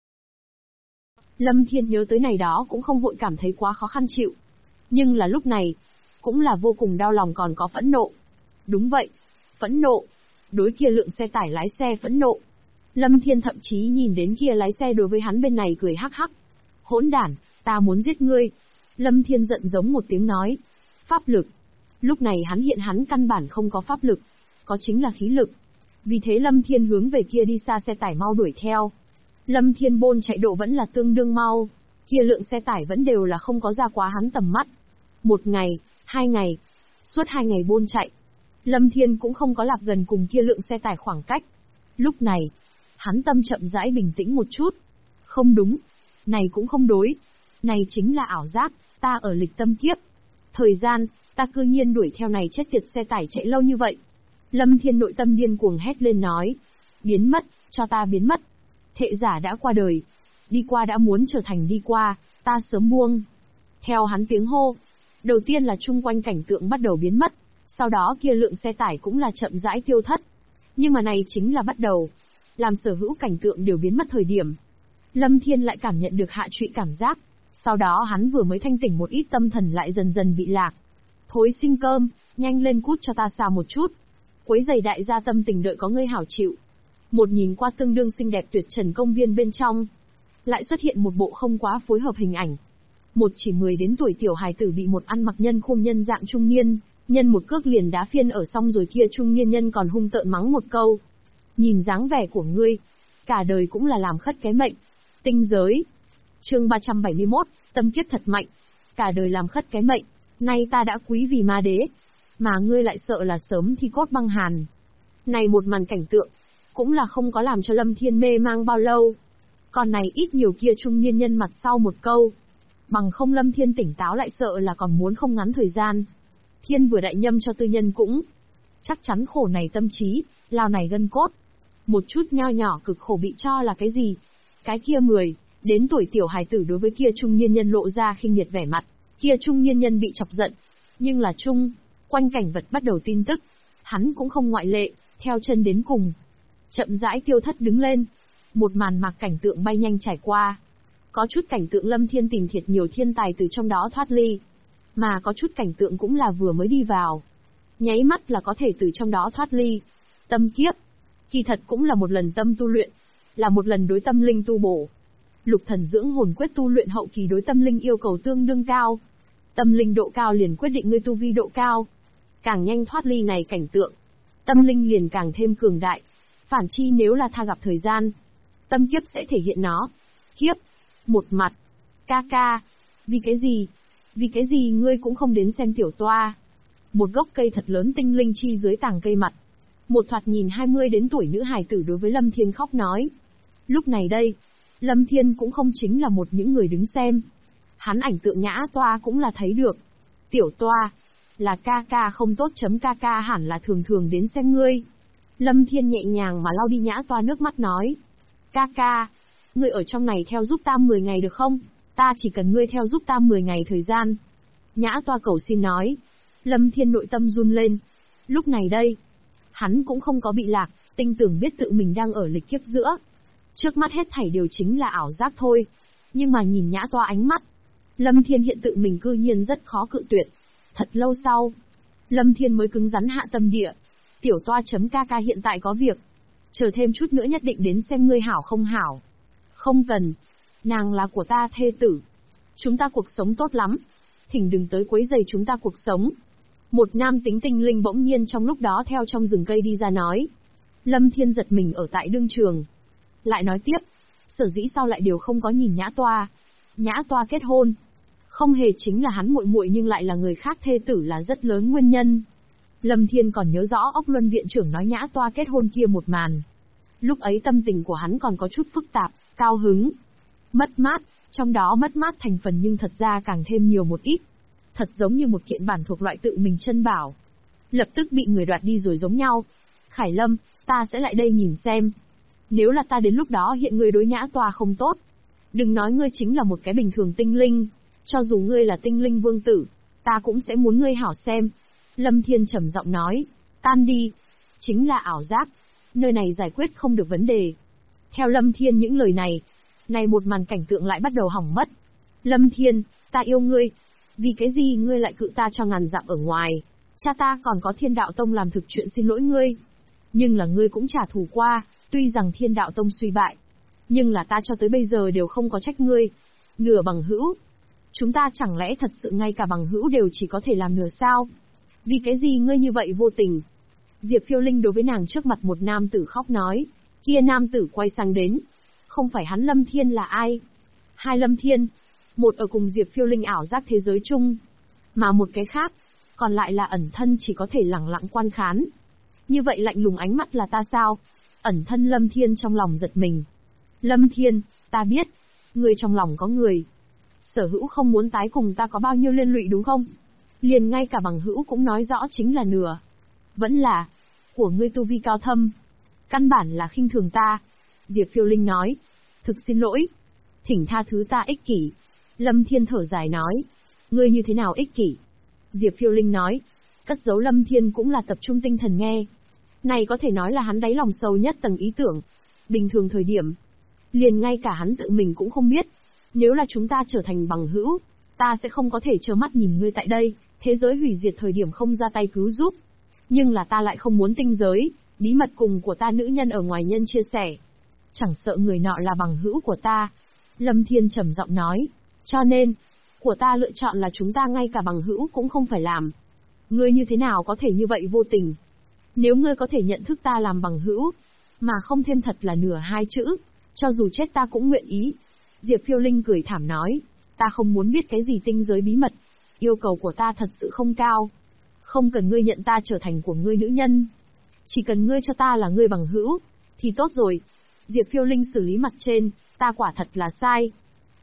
Lâm Thiên nhớ tới này đó cũng không hội cảm thấy quá khó khăn chịu. Nhưng là lúc này, cũng là vô cùng đau lòng còn có phẫn nộ. Đúng vậy, phẫn nộ. Đối kia lượng xe tải lái xe phẫn nộ. Lâm Thiên thậm chí nhìn đến kia lái xe đối với hắn bên này cười hắc hắc. Hỗn đản, ta muốn giết ngươi. Lâm Thiên giận giống một tiếng nói. Pháp lực. Lúc này hắn căn bản không có pháp lực. Có chính là khí lực. Vì thế Lâm Thiên hướng về kia đi xa xe tải mau đuổi theo. Lâm Thiên bôn chạy độ vẫn là tương đương mau. Kia lượng xe tải vẫn đều là không có ra quá hắn tầm mắt. 1 ngày, 2 ngày. Suốt 2 ngày bôn chạy. Lâm Thiên cũng không có lạc gần cùng kia lượng xe tải khoảng cách. Lúc này, hắn tâm chậm rãi bình tĩnh một chút. Không đúng. Này cũng không đối. Này chính là ảo giác, ta ở lịch tâm kiếp. Thời gian, ta cư nhiên đuổi theo này chết tiệt xe tải chạy lâu như vậy. Lâm Thiên nội tâm điên cuồng hét lên nói. Biến mất, cho ta biến mất. Thệ giả đã qua đời. Đi qua đã muốn trở thành đi qua, ta sớm buông. Theo hắn tiếng hô. Đầu tiên là chung quanh cảnh tượng bắt đầu biến mất. Sau đó kia lượng xe tải cũng là chậm rãi tiêu thất. Nhưng mà này chính là bắt đầu. Làm sở hữu cảnh tượng đều biến mất thời điểm. Lâm Thiên lại cảm nhận được hạ trụy cảm giác. Sau đó hắn vừa mới thanh tỉnh một ít tâm thần lại dần dần bị lạc. Thối sinh cơm, nhanh lên cút cho ta xa một chút. Quấy giày đại gia tâm tình đợi có ngươi hảo chịu. Một nhìn qua tương đương xinh đẹp tuyệt trần công viên bên trong. Lại xuất hiện một bộ không quá phối hợp hình ảnh. Một chỉ 10 đến tuổi tiểu hài tử bị một ăn mặc nhân khung nhân dạng trung niên, nhân một cước liền đá phiên ở xong rồi kia trung niên nhân còn hung tợn mắng một câu. Nhìn dáng vẻ của ngươi, cả đời cũng là làm khất cái mệnh. Tinh giới. Chương 371, tâm kiếp thật mạnh. Cả đời làm khất cái mệnh, nay ta đã quý vì ma đế. Mà ngươi lại sợ là sớm thì cốt băng hàn. Này một màn cảnh tượng, cũng là không có làm cho Lâm Thiên mê mang bao lâu. Còn này ít nhiều kia trung niên nhân mặt sau một câu. Bằng không Lâm Thiên tỉnh táo lại sợ là còn muốn không ngắn thời gian. Thiên vừa đại nhâm cho tư nhân cũng chắc chắn khổ này tâm trí, lao này gân cốt. Một chút nho nhỏ cực khổ bị cho là cái gì? Cái kia 10 đến tuổi tiểu hài tử đối với kia trung niên nhân lộ ra khinh miệt vẻ mặt, kia trung niên nhân bị chọc giận. Nhưng là quanh cảnh vật bắt đầu tin tức, hắn cũng không ngoại lệ, theo chân đến cùng. Chậm rãi tiêu thất đứng lên. Một màn mạc cảnh tượng bay nhanh trải qua. Có chút cảnh tượng Lâm Thiên tìm thiệt nhiều thiên tài từ trong đó thoát ly. Mà có chút cảnh tượng cũng là vừa mới đi vào. Nháy mắt là có thể từ trong đó thoát ly. Tâm kiếp. Kỳ thật cũng là một lần tâm tu luyện. Là một lần đối tâm linh tu bổ. Lục thần dưỡng hồn quyết tu luyện hậu kỳ đối tâm linh yêu cầu tương đương cao. Tâm linh độ cao liền quyết định ngươi tu vi độ cao. Càng nhanh thoát ly này cảnh tượng, tâm linh liền càng thêm cường đại. Phản chi nếu là tha gặp thời gian, tâm kiếp sẽ thể hiện nó. Kiếp. Một mặt. Ca ca. Vì cái gì? Vì cái gì ngươi cũng không đến xem tiểu toa? Một gốc cây thật lớn tinh linh chi dưới tàng cây mặt. Một thoạt nhìn 20 đến tuổi nữ hài tử đối với Lâm Thiên khóc nói. Lúc này đây, Lâm Thiên cũng không chính là một những người đứng xem. Hắn ảnh tượng nhã toa cũng là thấy được. Tiểu toa. Là ca ca không tốt chấm ca ca hẳn là thường thường đến xem ngươi. Lâm Thiên nhẹ nhàng mà lau đi nhã toa nước mắt nói. Ca ca, ngươi ở trong này theo giúp ta 10 ngày được không? Ta chỉ cần ngươi theo giúp ta 10 ngày thời gian. Nhã toa cầu xin nói. Lâm Thiên nội tâm run lên. Lúc này đây, hắn cũng không có bị lạc, tinh tưởng biết tự mình đang ở lịch kiếp giữa. Trước mắt hết thảy đều chính là ảo giác thôi. Nhưng mà nhìn nhã toa ánh mắt, Lâm Thiên hiện tự mình cư nhiên rất khó cự tuyệt. Thật lâu sau, Lâm Thiên mới cứng rắn hạ tâm địa. Tiểu toa chấm ca ca hiện tại có việc. Chờ thêm chút nữa nhất định đến xem ngươi hảo không hảo. Không cần. Nàng là của ta thê tử. Chúng ta cuộc sống tốt lắm. Thỉnh đừng tới quấy rầy chúng ta cuộc sống. Một nam tính tinh linh bỗng nhiên trong lúc đó theo trong rừng cây đi ra nói. Lâm Thiên giật mình ở tại đương trường. Lại nói tiếp. Sở dĩ sao lại đều không có nhìn nhã toa. Nhã toa kết hôn. Không hề chính là hắn muội muội nhưng lại là người khác thê tử là rất lớn nguyên nhân. Lâm Thiên còn nhớ rõ Ốc Luân viện trưởng nói nhã toa kết hôn kia một màn. Lúc ấy tâm tình của hắn còn có chút phức tạp, cao hứng, mất mát, trong đó mất mát thành phần nhưng thật ra càng thêm nhiều một ít. Thật giống như một kiện bản thuộc loại tự mình chân bảo. Lập tức bị người đoạt đi rồi giống nhau. Khải Lâm, ta sẽ lại đây nhìn xem. Nếu là ta đến lúc đó hiện người đối nhã toa không tốt. Đừng nói ngươi chính là một cái bình thường tinh linh. Cho dù ngươi là tinh linh vương tử, ta cũng sẽ muốn ngươi hảo xem. Lâm Thiên trầm giọng nói, tan đi. Chính là ảo giác. Nơi này giải quyết không được vấn đề. Theo Lâm Thiên những lời này, này một màn cảnh tượng lại bắt đầu hỏng mất. Lâm Thiên, ta yêu ngươi. Vì cái gì ngươi lại cự ta cho ngàn dặm ở ngoài? Cha ta còn có Thiên Đạo Tông làm thực chuyện xin lỗi ngươi. Nhưng là ngươi cũng trả thù qua, tuy rằng Thiên Đạo Tông suy bại. Nhưng là ta cho tới bây giờ đều không có trách ngươi. Nửa bằng hữu. Chúng ta chẳng lẽ thật sự ngay cả bằng hữu đều chỉ có thể làm nửa sao? Vì cái gì ngươi như vậy vô tình? Diệp Phiêu Linh đối với nàng trước mặt một nam tử khóc nói. Kia nam tử quay sang đến. Không phải hắn Lâm Thiên là ai? Hai Lâm Thiên. Một ở cùng Diệp Phiêu Linh ảo giác thế giới chung. Mà một cái khác. Còn lại là ẩn thân chỉ có thể lẳng lặng quan khán. Như vậy lạnh lùng ánh mắt là ta sao? Ẩn thân Lâm Thiên trong lòng giật mình. Lâm Thiên, ta biết. Người trong lòng có người. Sở hữu không muốn tái cùng ta có bao nhiêu liên lụy đúng không? Liền ngay cả bằng hữu cũng nói rõ chính là nửa. Vẫn là, của ngươi tu vi cao thâm. Căn bản là khinh thường ta. Diệp Phiêu Linh nói. Thực xin lỗi. Thỉnh tha thứ ta ích kỷ. Lâm Thiên thở dài nói. Ngươi như thế nào ích kỷ? Diệp Phiêu Linh nói. Cất giấu Lâm Thiên cũng là tập trung tinh thần nghe. Này có thể nói là hắn đáy lòng sâu nhất tầng ý tưởng. Bình thường thời điểm. Liền ngay cả hắn tự mình cũng không biết. Nếu là chúng ta trở thành bằng hữu, ta sẽ không có thể trơ mắt nhìn ngươi tại đây, thế giới hủy diệt thời điểm không ra tay cứu giúp. Nhưng là ta lại không muốn tinh giới, bí mật cùng của ta nữ nhân ở ngoài nhân chia sẻ. Chẳng sợ người nọ là bằng hữu của ta. Lâm Thiên trầm giọng nói. Cho nên, của ta lựa chọn là chúng ta ngay cả bằng hữu cũng không phải làm. Ngươi như thế nào có thể như vậy vô tình? Nếu ngươi có thể nhận thức ta làm bằng hữu, mà không thêm thật là nửa hai chữ, cho dù chết ta cũng nguyện ý. Diệp Phiêu Linh cười thảm nói, ta không muốn biết cái gì tinh giới bí mật, yêu cầu của ta thật sự không cao. Không cần ngươi nhận ta trở thành của ngươi nữ nhân. Chỉ cần ngươi cho ta là ngươi bằng hữu, thì tốt rồi. Diệp Phiêu Linh xử lý mặt trên, ta quả thật là sai.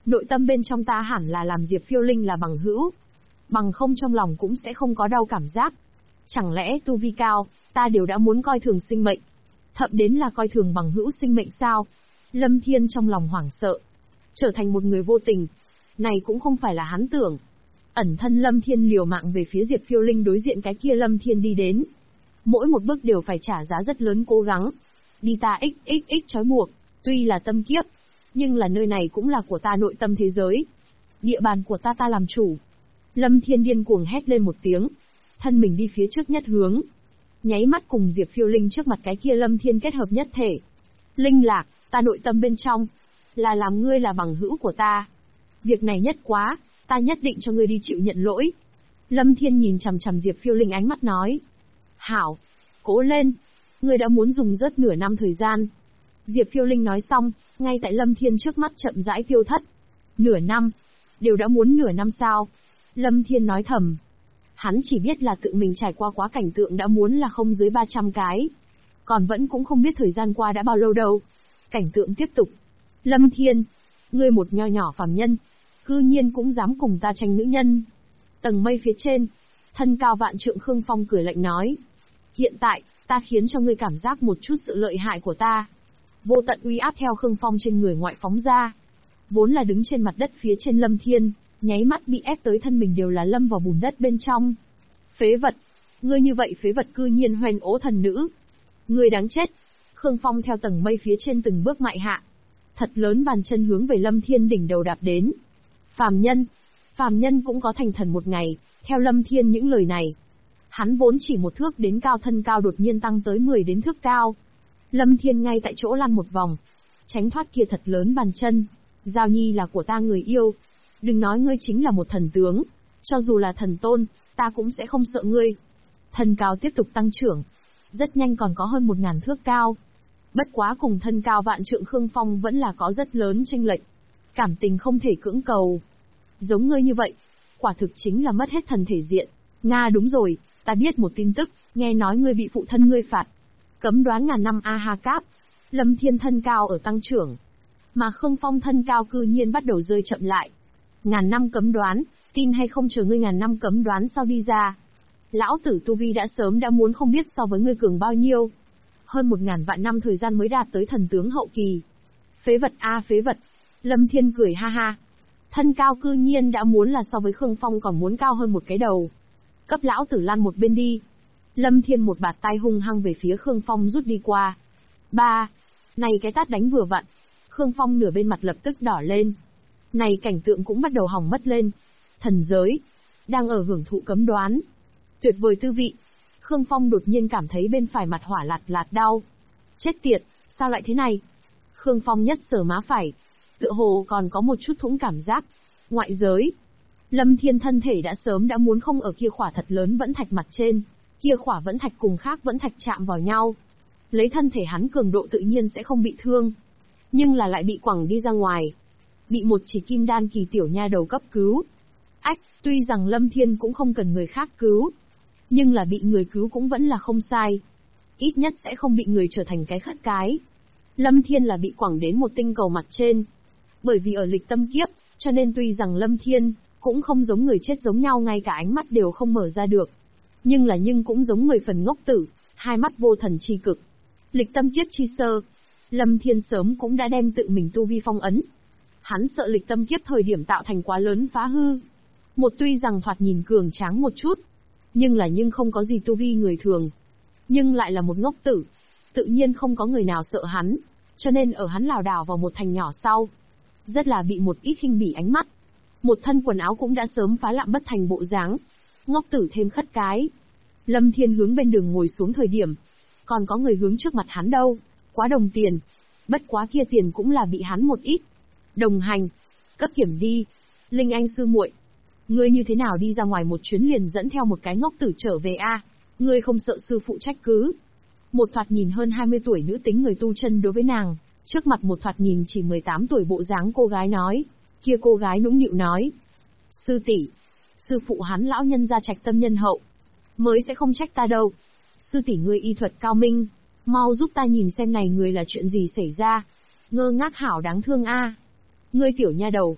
Nội tâm bên trong ta hẳn là làm Diệp Phiêu Linh là bằng hữu. Bằng không trong lòng cũng sẽ không có đau cảm giác. Chẳng lẽ tu vi cao, ta đều đã muốn coi thường sinh mệnh. Thậm đến là coi thường bằng hữu sinh mệnh sao? Lâm Thiên trong lòng hoảng sợ. Trở thành một người vô tình. Này cũng không phải là hắn tưởng. Ẩn thân Lâm Thiên liều mạng về phía Diệp Phiêu Linh đối diện cái kia Lâm Thiên đi đến. Mỗi một bước đều phải trả giá rất lớn cố gắng. Đi ta xxx trói buộc, tuy là tâm kiếp, nhưng là nơi này cũng là của ta nội tâm thế giới. Địa bàn của ta làm chủ. Lâm Thiên điên cuồng hét lên một tiếng. Thân mình đi phía trước nhất hướng. Nháy mắt cùng Diệp Phiêu Linh trước mặt cái kia Lâm Thiên kết hợp nhất thể. Linh lạc, ta nội tâm bên trong. Là làm ngươi là bằng hữu của ta. Việc này nhất quá, ta nhất định cho ngươi đi chịu nhận lỗi. Lâm Thiên nhìn chằm chằm Diệp Phiêu Linh ánh mắt nói. Hảo, cố lên. Ngươi đã muốn dùng rớt nửa năm thời gian. Diệp Phiêu Linh nói xong, ngay tại Lâm Thiên trước mắt chậm rãi tiêu thất. Nửa năm? Đều đã muốn nửa năm sao? Lâm Thiên nói thầm. Hắn chỉ biết là tự mình trải qua quá cảnh tượng đã muốn là không dưới 300 cái. Còn vẫn cũng không biết thời gian qua đã bao lâu đâu. Cảnh tượng tiếp tục. Lâm Thiên, ngươi một nho nhỏ phàm nhân, cư nhiên cũng dám cùng ta tranh nữ nhân. Tầng mây phía trên, thân cao vạn trượng Khương Phong cười lạnh nói. Hiện tại, ta khiến cho ngươi cảm giác một chút sự lợi hại của ta. Vô tận uy áp theo Khương Phong trên người ngoại phóng ra. Vốn là đứng trên mặt đất phía trên Lâm Thiên, nháy mắt bị ép tới thân mình đều là lâm vào bùn đất bên trong. Phế vật! Ngươi như vậy phế vật cư nhiên hoen ố thần nữ. Ngươi đáng chết! Khương Phong theo tầng mây phía trên từng bước mại hạ. Thật lớn bàn chân hướng về Lâm Thiên đỉnh đầu đạp đến. Phàm nhân cũng có thành thần một ngày, theo Lâm Thiên những lời này. Hắn vốn chỉ một thước đến cao, thân cao đột nhiên tăng tới 10 đến thước cao. Lâm Thiên ngay tại chỗ lăn một vòng, tránh thoát kia thật lớn bàn chân. Giao Nhi là của ta người yêu. Đừng nói ngươi chính là một thần tướng. Cho dù là thần tôn, ta cũng sẽ không sợ ngươi. Thân cao tiếp tục tăng trưởng. Rất nhanh còn có hơn 1000 thước cao. Bất quá cùng thân cao vạn trượng Khương Phong vẫn là có rất lớn chênh lệch. Cảm tình không thể cưỡng cầu. Giống ngươi như vậy, quả thực chính là mất hết thần thể diện. Nga đúng rồi, ta biết một tin tức, nghe nói ngươi bị phụ thân ngươi phạt. Cấm đoán ngàn năm A Ha Cáp. Lâm Thiên thân cao ở tăng trưởng. Mà Khương Phong thân cao cư nhiên bắt đầu rơi chậm lại. Ngàn năm cấm đoán, tin hay không chờ ngươi ngàn năm cấm đoán sau đi ra. Lão tử tu vi đã sớm đã muốn không biết so với ngươi cường bao nhiêu. Hơn 1000 vạn năm thời gian mới đạt tới thần tướng hậu kỳ. Phế vật a phế vật. Lâm Thiên cười ha ha. Thân cao cư nhiên đã muốn là so với Khương Phong còn muốn cao hơn một cái đầu. Cấp lão tử lăn một bên đi. Lâm Thiên một bạt tay hung hăng về phía Khương Phong rút đi qua. Ba. Này cái tát đánh vừa vặn. Khương Phong nửa bên mặt lập tức đỏ lên. Này cảnh tượng cũng bắt đầu hỏng mất lên. Thần giới. Đang ở hưởng thụ cấm đoán. Tuyệt vời tư vị. Khương Phong đột nhiên cảm thấy bên phải mặt hỏa lạt lạt đau. Chết tiệt, sao lại thế này? Khương Phong nhất sờ má phải. Tựa hồ còn có một chút thủng cảm giác. Ngoại giới. Lâm Thiên thân thể đã sớm đã muốn không ở kia khỏa thật lớn vẫn thạch mặt trên. Kia khỏa vẫn thạch cùng khác vẫn thạch chạm vào nhau. Lấy thân thể hắn cường độ tự nhiên sẽ không bị thương. Nhưng là lại bị quẳng đi ra ngoài. Bị một chỉ kim đan kỳ tiểu nha đầu cấp cứu. Ách, tuy rằng Lâm Thiên cũng không cần người khác cứu. Nhưng là bị người cứu cũng vẫn là không sai. Ít nhất sẽ không bị người trở thành cái khất cái. Lâm Thiên là bị quẳng đến một tinh cầu mặt trên. Bởi vì ở lịch tâm kiếp, cho nên tuy rằng Lâm Thiên cũng không giống người chết giống nhau, ngay cả ánh mắt đều không mở ra được. Nhưng cũng giống người phần ngốc tử, hai mắt vô thần chi cực. Lịch tâm kiếp chi sơ, Lâm Thiên sớm cũng đã đem tự mình tu vi phong ấn. Hắn sợ lịch tâm kiếp thời điểm tạo thành quá lớn phá hư. Một tuy rằng thoạt nhìn cường tráng một chút, nhưng không có gì tu vi người thường. Nhưng lại là một ngốc tử. Tự nhiên không có người nào sợ hắn, cho nên ở hắn lảo đảo vào một thành nhỏ sau. Rất là bị một ít khinh bỉ ánh mắt. Một thân quần áo cũng đã sớm phá lạm bất thành bộ dáng. Ngốc tử thêm khất cái. Lâm Thiên hướng bên đường ngồi xuống thời điểm. Còn có người hướng trước mặt hắn đâu. Quá đồng tiền. Bất quá kia tiền cũng là bị hắn một ít. Đồng hành. Cấp kiểm đi. Linh Anh sư muội, ngươi như thế nào đi ra ngoài một chuyến liền dẫn theo một cái ngốc tử trở về a? Ngươi không sợ sư phụ trách cứ? Một thoạt nhìn hơn 20 tuổi nữ tính người tu chân đối với nàng, trước mặt một thoạt nhìn chỉ 18 tuổi bộ dáng cô gái nói. Kia cô gái nũng nịu nói. Sư tỷ, sư phụ hắn lão nhân gia trạch tâm nhân hậu, mới sẽ không trách ta đâu. Sư tỷ ngươi y thuật cao minh, mau giúp ta nhìn xem này người là chuyện gì xảy ra. Ngơ ngác hảo đáng thương a. Ngươi tiểu nha đầu,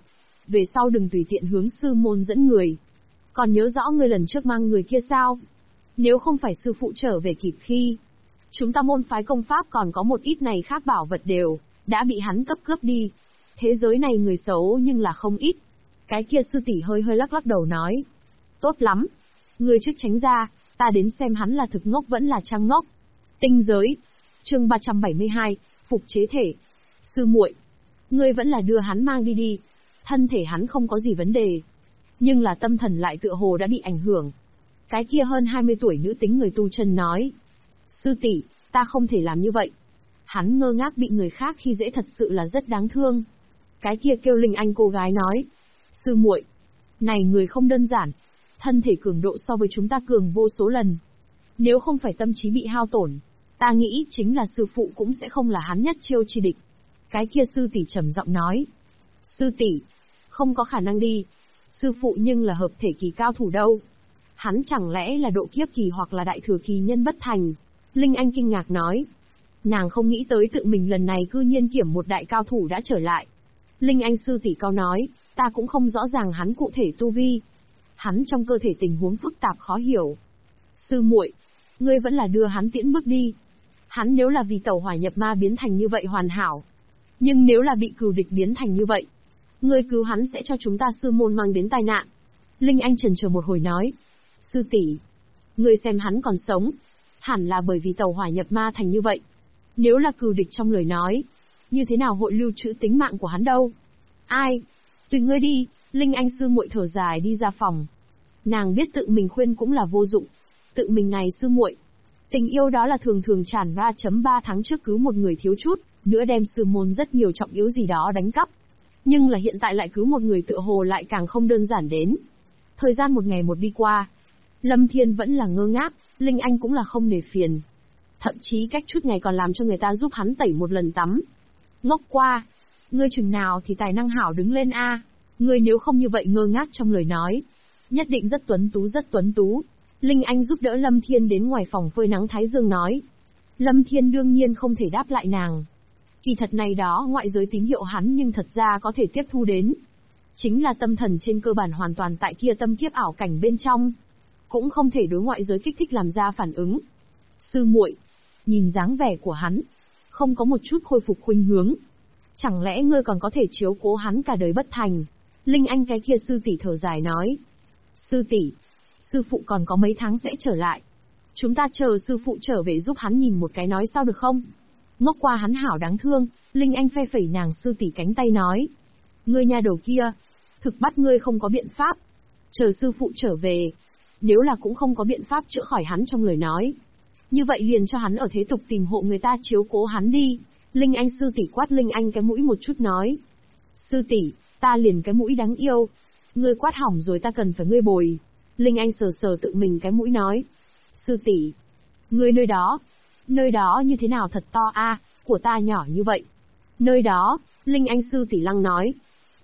về sau đừng tùy tiện hướng sư môn dẫn người. Còn nhớ rõ ngươi lần trước mang người kia sao? Nếu không phải sư phụ trở về kịp khi chúng ta môn phái công pháp còn có một ít này khác bảo vật đều đã bị hắn cướp đi. Thế giới này người xấu nhưng là không ít. Cái kia sư tỷ hơi lắc lắc đầu nói. Tốt lắm. Ngươi trước tránh ra, ta đến xem hắn là thực ngốc vẫn là trang ngốc. Tinh giới. Chương 372, phục chế thể. Sư muội, ngươi vẫn là đưa hắn mang đi. Thân thể hắn không có gì vấn đề, nhưng là tâm thần lại tựa hồ đã bị ảnh hưởng. Cái kia hơn 20 tuổi nữ tính người tu chân nói. Sư tỷ, ta không thể làm như vậy. Hắn ngơ ngác bị người khác khi dễ thật sự là rất đáng thương. Cái kia kêu Linh Anh cô gái nói. Sư muội, này người không đơn giản. Thân thể cường độ so với chúng ta cường vô số lần. Nếu không phải tâm trí bị hao tổn, ta nghĩ chính là sư phụ cũng sẽ không là hắn nhất chiêu chi địch. Cái kia sư tỷ trầm giọng nói. Sư tỷ, không có khả năng đi. Sư phụ nhưng là hợp thể kỳ cao thủ đâu. Hắn chẳng lẽ là độ kiếp kỳ hoặc là đại thừa kỳ nhân bất thành? Linh Anh kinh ngạc nói. Nàng không nghĩ tới tự mình lần này cư nhiên kiểm một đại cao thủ đã trở lại. Linh Anh sư tỷ cao nói, ta cũng không rõ ràng hắn cụ thể tu vi. Hắn trong cơ thể tình huống phức tạp khó hiểu. Sư muội, ngươi vẫn là đưa hắn tiễn bước đi. Hắn nếu là vì tẩu hỏa nhập ma biến thành như vậy hoàn hảo. Nhưng nếu là bị cừu địch biến thành như vậy, ngươi cứu hắn sẽ cho chúng ta sư môn mang đến tai nạn. Linh Anh chần chờ một hồi nói. Sư tỷ, ngươi xem hắn còn sống. Hẳn là bởi vì tẩu hỏa nhập ma thành như vậy. Nếu là cừu địch trong lời nói, như thế nào hội lưu trữ tính mạng của hắn đâu? Ai? Tùy ngươi đi. Linh Anh sư muội thở dài đi ra phòng. Nàng biết tự mình khuyên cũng là vô dụng. Tự mình này sư muội, tình yêu đó là thường tràn ra. 3 tháng trước cứu một người thiếu chút nữa đem sư môn rất nhiều trọng yếu gì đó đánh cắp. Nhưng là hiện tại lại cứu một người tựa hồ lại càng không đơn giản đến. Thời gian một ngày một đi qua, Lâm Thiên vẫn là ngơ ngác, Linh Anh cũng là không nề phiền. Thậm chí cách chút ngày còn làm cho người ta giúp hắn tẩy một lần tắm. Ngốc qua, ngươi chừng nào thì tài năng hảo đứng lên a. Ngươi nếu không như vậy ngơ ngác trong lời nói, nhất định rất tuấn tú. Linh Anh giúp đỡ Lâm Thiên đến ngoài phòng phơi nắng thái dương nói. Lâm Thiên đương nhiên không thể đáp lại nàng. Kỳ thật này đó ngoại giới tín hiệu hắn nhưng thật ra có thể tiếp thu đến. Chính là tâm thần trên cơ bản hoàn toàn tại kia tâm kiếp ảo cảnh bên trong. Cũng không thể đối ngoại giới kích thích làm ra phản ứng. Sư muội, nhìn dáng vẻ của hắn, không có một chút khôi phục khuynh hướng. Chẳng lẽ ngươi còn có thể chiếu cố hắn cả đời bất thành? Linh Anh cái kia sư tỷ thở dài nói. Sư tỷ, sư phụ còn có mấy tháng sẽ trở lại. Chúng ta chờ sư phụ trở về giúp hắn nhìn một cái nói sao được không? Ngốc qua hắn hảo đáng thương. Linh Anh phe phẩy nàng sư tỷ cánh tay nói. Ngươi nhà đầu kia, thực bắt ngươi không có biện pháp. Chờ sư phụ trở về, nếu là cũng không có biện pháp chữa khỏi hắn trong lời nói, như vậy liền cho hắn ở thế tục tìm hộ người ta chiếu cố hắn đi. Linh Anh sư tỷ quát Linh Anh cái mũi một chút nói. Sư tỷ, ta liền cái mũi đáng yêu. Ngươi quát hỏng rồi ta cần phải ngươi bồi. Linh Anh sờ tự mình cái mũi nói. Sư tỷ, ngươi nơi đó như thế nào thật to a, của ta nhỏ như vậy. Nơi đó, Linh Anh sư tỷ lăng nói.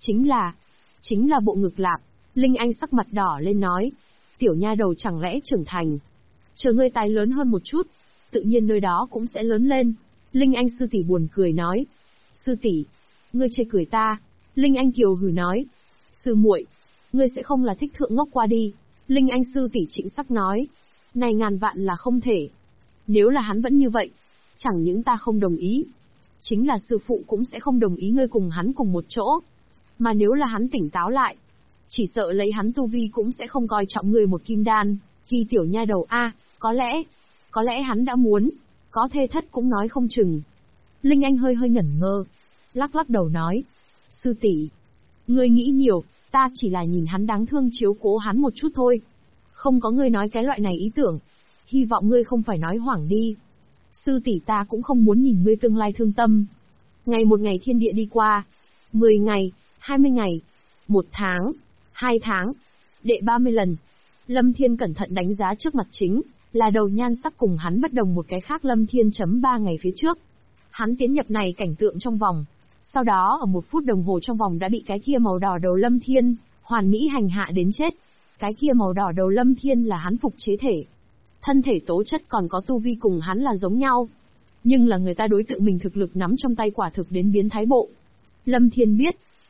Chính là bộ ngực lạp. Linh Anh sắc mặt đỏ lên nói. Tiểu nha đầu chẳng lẽ trưởng thành. Chờ ngươi tài lớn hơn một chút, tự nhiên nơi đó cũng sẽ lớn lên. Linh Anh sư tỷ buồn cười nói. Sư tỷ, ngươi chê cười ta. Linh Anh kiều hừ nói. Sư muội, ngươi sẽ không là thích thượng ngốc qua đi. Linh Anh sư tỷ trịnh sắc nói. Này ngàn vạn là không thể. Nếu là hắn vẫn như vậy, chẳng những ta không đồng ý, chính là sư phụ cũng sẽ không đồng ý ngươi cùng hắn cùng một chỗ. Mà nếu là hắn tỉnh táo lại, chỉ sợ lấy hắn tu vi cũng sẽ không coi trọng ngươi một kim đan. Khi tiểu nha đầu a, có lẽ hắn đã muốn, có thê thất cũng nói không chừng. Linh Anh hơi ngẩn ngơ, lắc đầu nói. Sư tỷ, ngươi nghĩ nhiều, ta chỉ là nhìn hắn đáng thương chiếu cố hắn một chút thôi. Không có ngươi nói cái loại này ý tưởng. Hy vọng ngươi không phải nói hoảng đi. Sư tỷ ta cũng không muốn nhìn ngươi tương lai thương tâm. Ngày một ngày thiên địa đi qua. 10 ngày, 20 ngày, 1 tháng, 2 tháng, đệ 30 lần. Lâm Thiên cẩn thận đánh giá trước mặt chính, là đầu nhan sắc cùng hắn bất đồng một cái khác Lâm Thiên chấm 3 ngày phía trước. Hắn tiến nhập này cảnh tượng trong vòng. Sau đó ở 1 phút đồng hồ trong vòng đã bị cái kia màu đỏ đầu Lâm Thiên, hoàn mỹ hành hạ đến chết. Cái kia màu đỏ đầu Lâm Thiên là hắn phục chế thể. Thân thể tố chất còn có tu vi cùng hắn là giống nhau. Nhưng là người ta đối tượng mình thực lực nắm trong tay quả thực đến biến thái bộ. Lâm Thiên biết,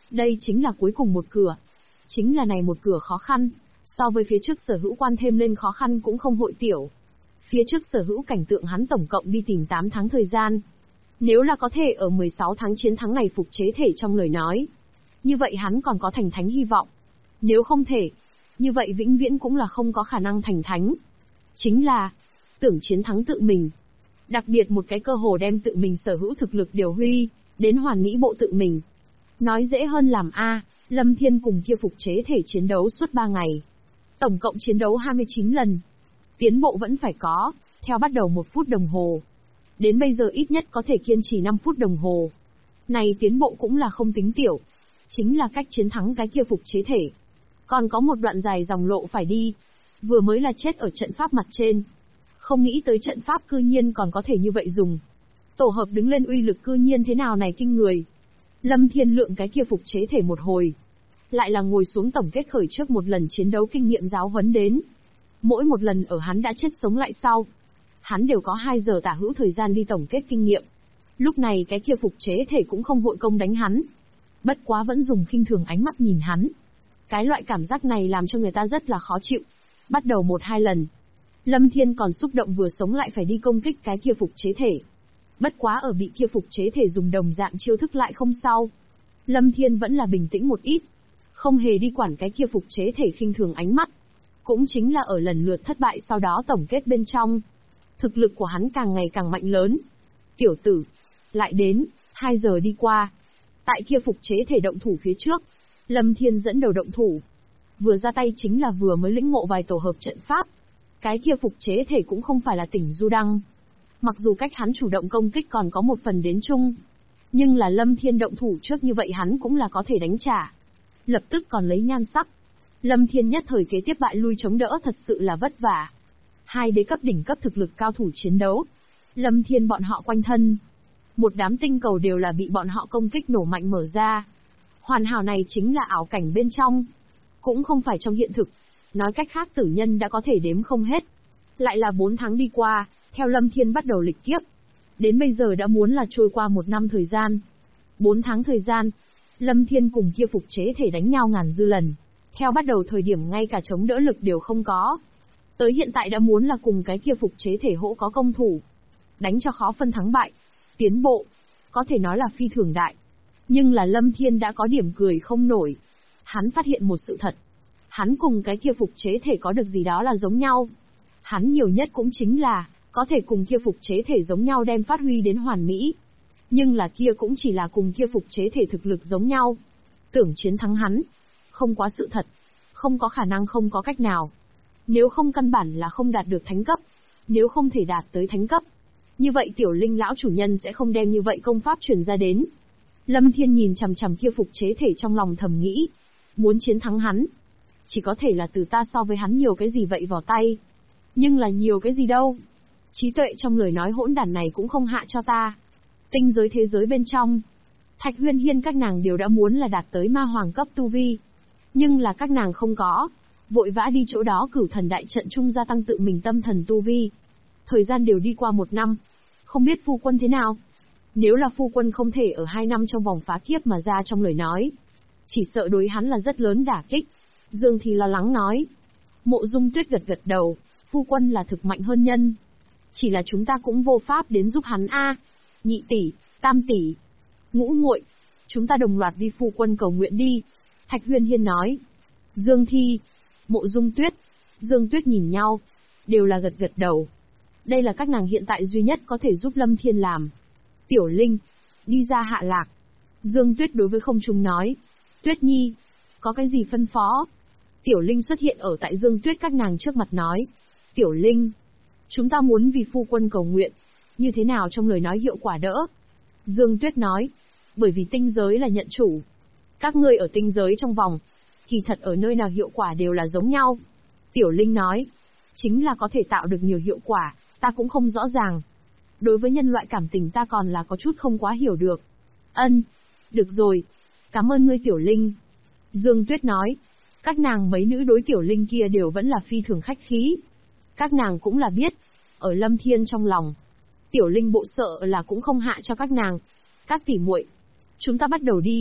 Đây chính là cuối cùng một cửa. Chính là này một cửa khó khăn, so với phía trước Sở Hữu quan thêm lên khó khăn cũng không hội tiểu. Phía trước Sở Hữu cảnh tượng hắn tổng cộng đi tìm 8 tháng thời gian. Nếu là có thể ở 16 tháng chiến thắng này phục chế thể trong lời nói, như vậy hắn còn có thành thánh hy vọng. Nếu không thể, như vậy vĩnh viễn cũng là không có khả năng thành thánh. Chính là, tưởng chiến thắng tự mình. Đặc biệt một cái cơ hồ đem tự mình sở hữu thực lực điều huy, đến hoàn mỹ bộ tự mình. Nói dễ hơn làm A, Lâm Thiên cùng kia phục chế thể chiến đấu suốt 3 ngày. Tổng cộng chiến đấu 29 lần. Tiến bộ vẫn phải có, theo bắt đầu 1 phút đồng hồ. Đến bây giờ ít nhất có thể kiên trì 5 phút đồng hồ. Này tiến bộ cũng là không tính tiểu. Chính là cách chiến thắng cái kia phục chế thể. Còn có một đoạn dài dòng lộ phải đi. Vừa mới là chết ở trận pháp mặt trên. Không nghĩ tới trận pháp cư nhiên còn có thể như vậy dùng. Tổ hợp đứng lên uy lực cư nhiên thế nào này kinh người. Lâm Thiên lượng cái kia phục chế thể một hồi. Lại là ngồi xuống tổng kết khởi trước một lần chiến đấu kinh nghiệm giáo huấn đến. Mỗi một lần ở hắn đã chết sống lại sau. Hắn đều có 2 giờ tả hữu thời gian đi tổng kết kinh nghiệm. Lúc này cái kia phục chế thể cũng không vội công đánh hắn. Bất quá vẫn dùng khinh thường ánh mắt nhìn hắn. Cái loại cảm giác này làm cho người ta rất là khó chịu. Bắt đầu 1-2 lần. Lâm Thiên còn xúc động vừa sống lại phải đi công kích cái kia phục chế thể. Bất quá ở bị kia phục chế thể dùng đồng dạng chiêu thức lại không sao. Lâm Thiên vẫn là bình tĩnh một ít. Không hề đi quản cái kia phục chế thể khinh thường ánh mắt. Cũng chính là ở lần lượt thất bại sau đó tổng kết bên trong. Thực lực của hắn càng ngày càng mạnh lớn. Tiểu tử. Lại đến, 2 giờ đi qua. Tại kia phục chế thể động thủ phía trước. Lâm Thiên dẫn đầu động thủ. Vừa ra tay chính là vừa mới lĩnh ngộ vài tổ hợp trận pháp. Cái kia phục chế thể cũng không phải là tỉnh du đăng. Mặc dù cách hắn chủ động công kích còn có một phần đến chung. Nhưng là Lâm Thiên động thủ trước như vậy hắn cũng là có thể đánh trả. Lập tức còn lấy nhan sắc. Lâm Thiên nhất thời kế tiếp bại lui chống đỡ thật sự là vất vả. 2 đế cấp đỉnh cấp thực lực cao thủ chiến đấu. Lâm Thiên bọn họ quanh thân. Một đám tinh cầu đều là bị bọn họ công kích nổ mạnh mở ra. Hoàn hảo này chính là ảo cảnh bên trong. Cũng không phải trong hiện thực. Nói cách khác tử nhân đã có thể đếm không hết. Lại là 4 tháng đi qua, theo Lâm Thiên bắt đầu lịch kiếp. Đến bây giờ đã muốn là trôi qua 1 năm thời gian. 4 tháng thời gian, Lâm Thiên cùng kia phục chế thể đánh nhau ngàn dư lần. Theo bắt đầu thời điểm ngay cả chống đỡ lực đều không có. Tới hiện tại đã muốn là cùng cái kia phục chế thể hỗ có công thủ. Đánh cho khó phân thắng bại. Tiến bộ, có thể nói là phi thường đại. Nhưng là Lâm Thiên đã có điểm cười không nổi. Hắn phát hiện một sự thật. Hắn cùng cái kia phục chế thể có được gì đó là giống nhau. Hắn nhiều nhất cũng chính là, có thể cùng kia phục chế thể giống nhau đem phát huy đến hoàn mỹ. Nhưng là kia cũng chỉ là cùng kia phục chế thể thực lực giống nhau. Tưởng chiến thắng hắn. Không quá sự thật. Không có khả năng không có cách nào. Nếu không căn bản là không đạt được thánh cấp. Nếu không thể đạt tới thánh cấp. Như vậy tiểu linh lão chủ nhân sẽ không đem như vậy công pháp truyền ra đến. Lâm Thiên nhìn chằm chằm kia phục chế thể trong lòng thầm nghĩ. Muốn chiến thắng hắn. Chỉ có thể là từ ta so với hắn nhiều cái gì vậy vào tay. Nhưng là nhiều cái gì đâu. Trí tuệ trong lời nói hỗn đản này cũng không hạ cho ta. Tinh giới thế giới bên trong. Thạch Huyên Hiên các nàng đều đã muốn là đạt tới ma hoàng cấp tu vi. Nhưng là các nàng không có. Vội vã đi chỗ đó cửu thần đại trận chung gia tăng tự mình tâm thần tu vi. Thời gian đều đi qua 1 năm. Không biết phu quân thế nào. Nếu là phu quân không thể ở 2 năm trong vòng phá kiếp mà ra trong lời nói. Chỉ sợ đối hắn là rất lớn đả kích. Dương thì lo lắng nói. Mộ Dung Tuyết gật gật đầu. Phu quân là thực mạnh hơn nhân. Chỉ là chúng ta cũng vô pháp đến giúp hắn a. Nhị tỷ, tam tỷ, ngũ muội, chúng ta đồng loạt đi phu quân cầu nguyện đi. Thạch Huyên Hiên nói. Dương Thi, Mộ Dung Tuyết, Dương Tuyết nhìn nhau, đều là gật gật đầu. Đây là các nàng hiện tại duy nhất có thể giúp Lâm Thiên làm. Tiểu Linh, đi ra hạ lạc. Dương Tuyết đối với không trung nói. Tuyết Nhi, có cái gì phân phó? Tiểu Linh xuất hiện ở tại Dương Tuyết các nàng trước mặt nói. Tiểu Linh, chúng ta muốn vì phu quân cầu nguyện. Như thế nào trong lời nói hiệu quả đỡ? Dương Tuyết nói. Bởi vì tinh giới là nhận chủ. Các ngươi ở tinh giới trong vòng. Kỳ thật ở nơi nào hiệu quả đều là giống nhau. Tiểu Linh nói. Chính là có thể tạo được nhiều hiệu quả, ta cũng không rõ ràng. Đối với nhân loại cảm tình ta còn là có chút không quá hiểu được. Ân, được rồi. Cảm ơn ngươi Tiểu Linh. Dương Tuyết nói. Các nàng mấy nữ đối Tiểu Linh kia đều vẫn là phi thường khách khí. Các nàng cũng là biết. Ở Lâm Thiên trong lòng. Tiểu Linh bộ sợ là cũng không hạ cho các nàng. Các tỷ muội, chúng ta bắt đầu đi.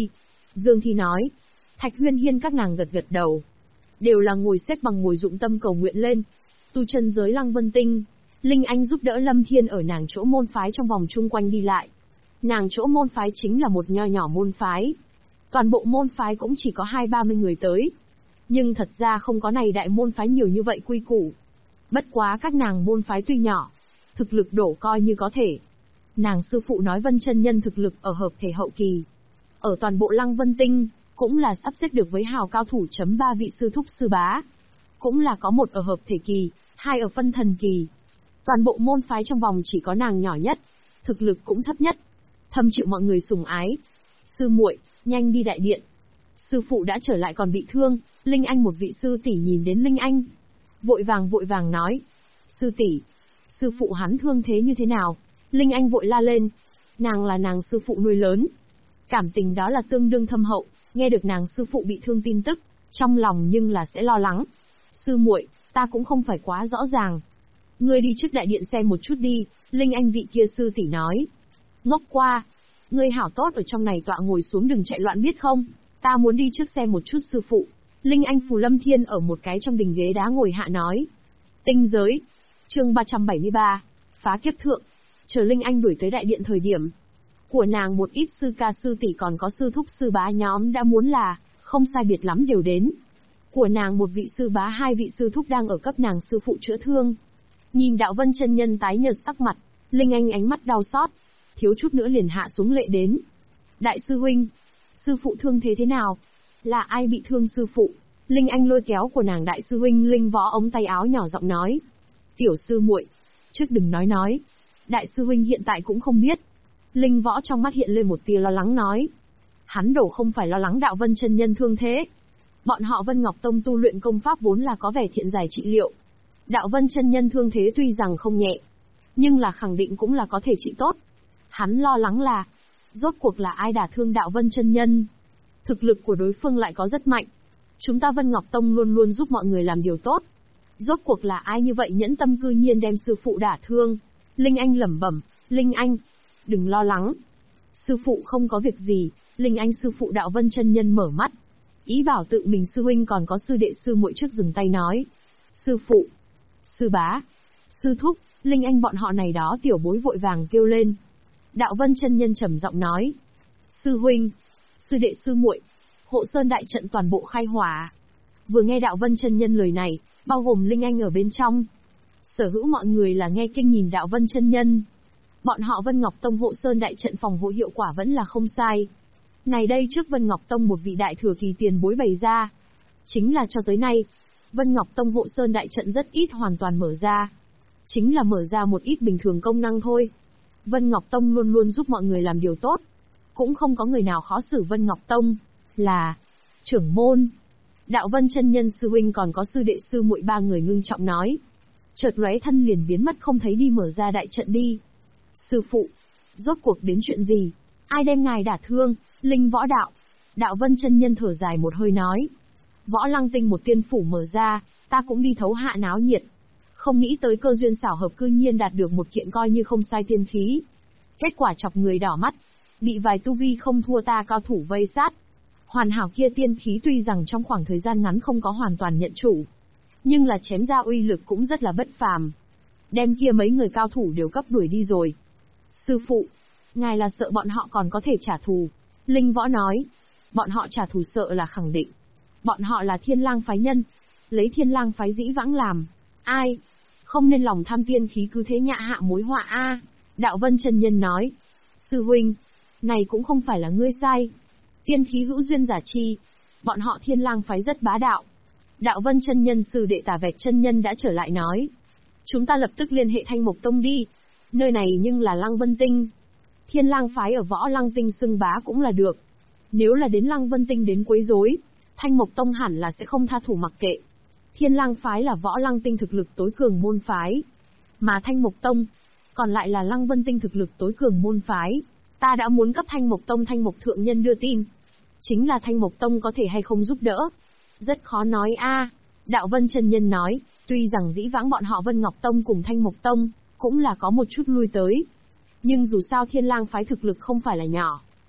Dương Thi nói. Thạch Huyên Hiên các nàng gật gật đầu. Đều là ngồi xếp bằng ngồi dụng tâm cầu nguyện lên. Tu chân giới Lăng Vân Tinh, Linh Anh giúp đỡ Lâm Thiên ở nàng chỗ môn phái trong vòng chung quanh đi lại. Nàng chỗ môn phái chính là một nho nhỏ môn phái. Toàn bộ môn phái cũng chỉ có 20-30 người tới. Nhưng thật ra không có này đại môn phái nhiều như vậy quy củ. Bất quá các nàng môn phái tuy nhỏ, thực lực đổ coi như có thể. Nàng sư phụ nói Vân chân nhân thực lực ở hợp thể hậu kỳ. Ở toàn bộ Lăng Vân Tinh, cũng là sắp xếp được với hào cao thủ chấm 3 vị sư thúc sư bá. Cũng là có một ở hợp thể kỳ, 2 ở phân thần kỳ. Toàn bộ môn phái trong vòng chỉ có nàng nhỏ nhất, thực lực cũng thấp nhất. Thâm chịu mọi người sủng ái. Sư muội, nhanh đi đại điện. Sư phụ đã trở lại còn bị thương. Linh Anh một vị sư tỷ nhìn đến Linh Anh, vội vàng nói. Sư tỷ, sư phụ hắn thương thế như thế nào? Linh Anh vội la lên. Nàng là nàng sư phụ nuôi lớn. Cảm tình đó là tương đương thâm hậu, nghe được nàng sư phụ bị thương tin tức, trong lòng nhưng là sẽ lo lắng. Sư muội, ta cũng không phải quá rõ ràng. Ngươi đi trước đại điện xem một chút đi, Linh Anh vị kia sư tỷ nói. Ngốc qua, ngươi hảo tốt ở trong này tọa ngồi xuống đừng chạy loạn biết không? Ta muốn đi trước xem một chút sư phụ. Linh Anh Phù Lâm Thiên ở một cái trong đình ghế đá ngồi hạ nói. Tinh giới, chương 373, phá kiếp thượng. Chờ Linh Anh đuổi tới đại điện thời điểm của nàng, một ít sư ca sư tỷ còn có sư thúc sư bá nhóm đã muốn là, không sai biệt lắm đều đến. Của nàng một vị sư bá 2 vị sư thúc đang ở cấp nàng sư phụ chữa thương. Nhìn đạo Vân chân nhân tái nhợt sắc mặt, Linh Anh ánh mắt đau xót, thiếu chút nữa liền hạ xuống lệ đến. Đại sư huynh, sư phụ thương thế nào? Là ai bị thương sư phụ? Linh Anh lôi kéo của nàng đại sư huynh Linh Võ ống tay áo nhỏ giọng nói. Tiểu sư muội, trước đừng nói. Đại sư huynh hiện tại cũng không biết. Linh Võ trong mắt hiện lên một tia lo lắng nói. Hắn đổ không phải lo lắng đạo Vân chân nhân thương thế. Bọn họ Vân Ngọc Tông tu luyện công pháp vốn là có vẻ thiện giải trị liệu. Đạo Vân chân nhân thương thế tuy rằng không nhẹ, nhưng là khẳng định cũng là có thể trị tốt. Hắn lo lắng là, rốt cuộc là ai đả thương đạo Vân chân nhân? Thực lực của đối phương lại có rất mạnh. Chúng ta Vân Ngọc Tông luôn luôn giúp mọi người làm điều tốt. Rốt cuộc là ai như vậy nhẫn tâm cư nhiên đem sư phụ đả thương? Linh Anh lẩm bẩm, Linh Anh, đừng lo lắng. Sư phụ không có việc gì. Linh Anh sư phụ đạo Vân chân nhân mở mắt, ý bảo tự mình sư huynh còn có sư đệ sư muội trước dừng tay nói. Sư phụ, sư bá, sư thúc, Linh Anh bọn họ này đó tiểu bối vội vàng kêu lên. Đạo Vân chân nhân trầm giọng nói. Sư huynh, sư đệ sư muội, hộ sơn đại trận toàn bộ khai hỏa. Vừa nghe đạo Vân chân nhân lời này, bao gồm Linh Anh ở bên trong, sở hữu mọi người là nghe kinh nhìn đạo Vân chân nhân. Bọn họ Vân Ngọc Tông hộ sơn đại trận phòng hộ hiệu quả vẫn là không sai. Này đây trước Vân Ngọc Tông một vị đại thừa kỳ tiền bối bày ra. Chính là cho tới nay, Vân Ngọc Tông hộ sơn đại trận rất ít hoàn toàn mở ra. Chính là mở ra một ít bình thường công năng thôi. Vân Ngọc Tông luôn luôn giúp mọi người làm điều tốt. Cũng không có người nào khó xử Vân Ngọc Tông. Là trưởng môn, đạo Vân chân nhân sư huynh còn có sư đệ sư muội 3 người ngưng trọng nói. Chợt lóe thân liền biến mất không thấy đi mở ra đại trận đi. Sư phụ, rốt cuộc đến chuyện gì? Ai đem ngài đả thương? Linh Võ đạo. Đạo Vân chân nhân thở dài một hơi nói. Võ Lăng Tinh một tiên phủ mở ra, ta cũng đi thấu hạ náo nhiệt. Không nghĩ tới cơ duyên xảo hợp cư nhiên đạt được một kiện coi như không sai tiên khí. Kết quả chọc người đỏ mắt, bị vài tu vi không thua ta cao thủ vây sát. Hoàn hảo kia tiên khí tuy rằng trong khoảng thời gian ngắn không có hoàn toàn nhận chủ, nhưng là chém ra uy lực cũng rất là bất phàm. Đem kia mấy người cao thủ đều cấp đuổi đi rồi. Sư phụ, ngài là sợ bọn họ còn có thể trả thù. Linh Võ nói, bọn họ trả thù sợ là khẳng định. Bọn họ là Thiên Lang phái nhân, lấy Thiên Lang phái dĩ vãng làm. Ai? Không nên lòng tham tiên khí cứ thế nhạ hạ mối họa a. Đạo Vân chân nhân nói, sư huynh, này cũng không phải là ngươi sai. Tiên khí hữu duyên giả chi, bọn họ Thiên Lang phái rất bá đạo. Đạo Vân chân nhân sư đệ Tà Vẹt chân nhân đã trở lại nói, chúng ta lập tức liên hệ Thanh Mộc Tông đi. Nơi này nhưng là Lăng Vân Tinh. Thiên Lang phái ở Võ Lăng Tinh xưng bá cũng là được. Nếu là đến Lăng Vân Tinh đến quấy rối, Thanh Mộc Tông hẳn là sẽ không tha thủ mặc kệ. Thiên Lang phái là Võ Lăng Tinh thực lực tối cường môn phái, mà Thanh Mộc Tông còn lại là Lăng Vân Tinh thực lực tối cường môn phái. Ta đã muốn cấp Thanh Mộc Tông Thanh Mộc thượng nhân đưa tin, chính là Thanh Mộc Tông có thể hay không giúp đỡ, rất khó nói a. Đạo Vân chân nhân nói, tuy rằng dĩ vãng bọn họ Vân Ngọc Tông cùng Thanh Mộc Tông cũng là có một chút lui tới, nhưng dù sao Thiên Lang phái thực lực không phải là nhỏ.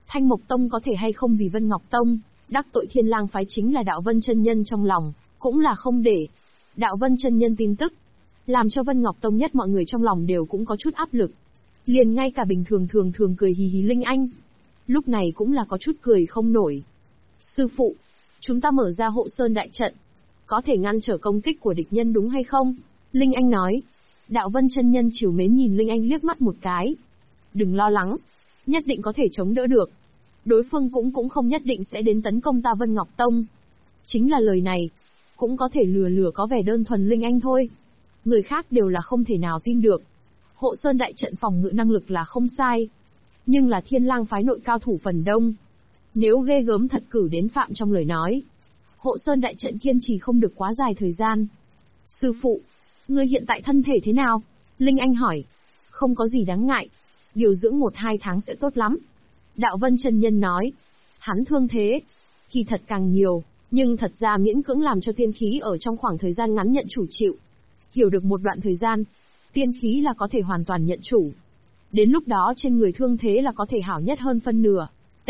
Thanh Mộc Tông có thể hay không vì Vân Ngọc Tông, đắc tội Thiên Lang phái chính là Đạo Vân chân nhân trong lòng, cũng là không để. Đạo Vân chân nhân tin tức, làm cho Vân Ngọc Tông nhất mọi người trong lòng đều cũng có chút áp lực. Liền ngay cả bình thường cười hì hì Linh Anh, lúc này cũng là có chút cười không nổi. Sư phụ, chúng ta mở ra hộ sơn đại trận, có thể ngăn trở công kích của địch nhân đúng hay không? Linh Anh nói. Đạo Vân chân nhân trìu mến nhìn Linh Anh liếc mắt một cái. Đừng lo lắng, nhất định có thể chống đỡ được. Đối phương cũng không nhất định sẽ đến tấn công ta Vân Ngọc Tông. Chính là lời này, cũng có thể lừa có vẻ đơn thuần Linh Anh thôi. Người khác đều là không thể nào tin được. Hộ sơn đại trận phòng ngự năng lực là không sai. Nhưng là Thiên Lang phái nội cao thủ phần đông. Nếu ghê gớm thật cử đến phạm trong lời nói, hộ sơn đại trận kiên trì không được quá dài thời gian. Sư phụ, ngươi hiện tại thân thể thế nào? Linh Anh hỏi. Không có gì đáng ngại. Điều dưỡng 1-2 tháng sẽ tốt lắm. Đạo Vân chân nhân nói. Hắn thương thế, kỳ thật càng nhiều, nhưng thật ra miễn cưỡng làm cho tiên khí ở trong khoảng thời gian ngắn nhận chủ chịu. Hiểu được một đoạn thời gian, tiên khí là có thể hoàn toàn nhận chủ. Đến lúc đó trên người thương thế là có thể hảo nhất hơn phân nửa.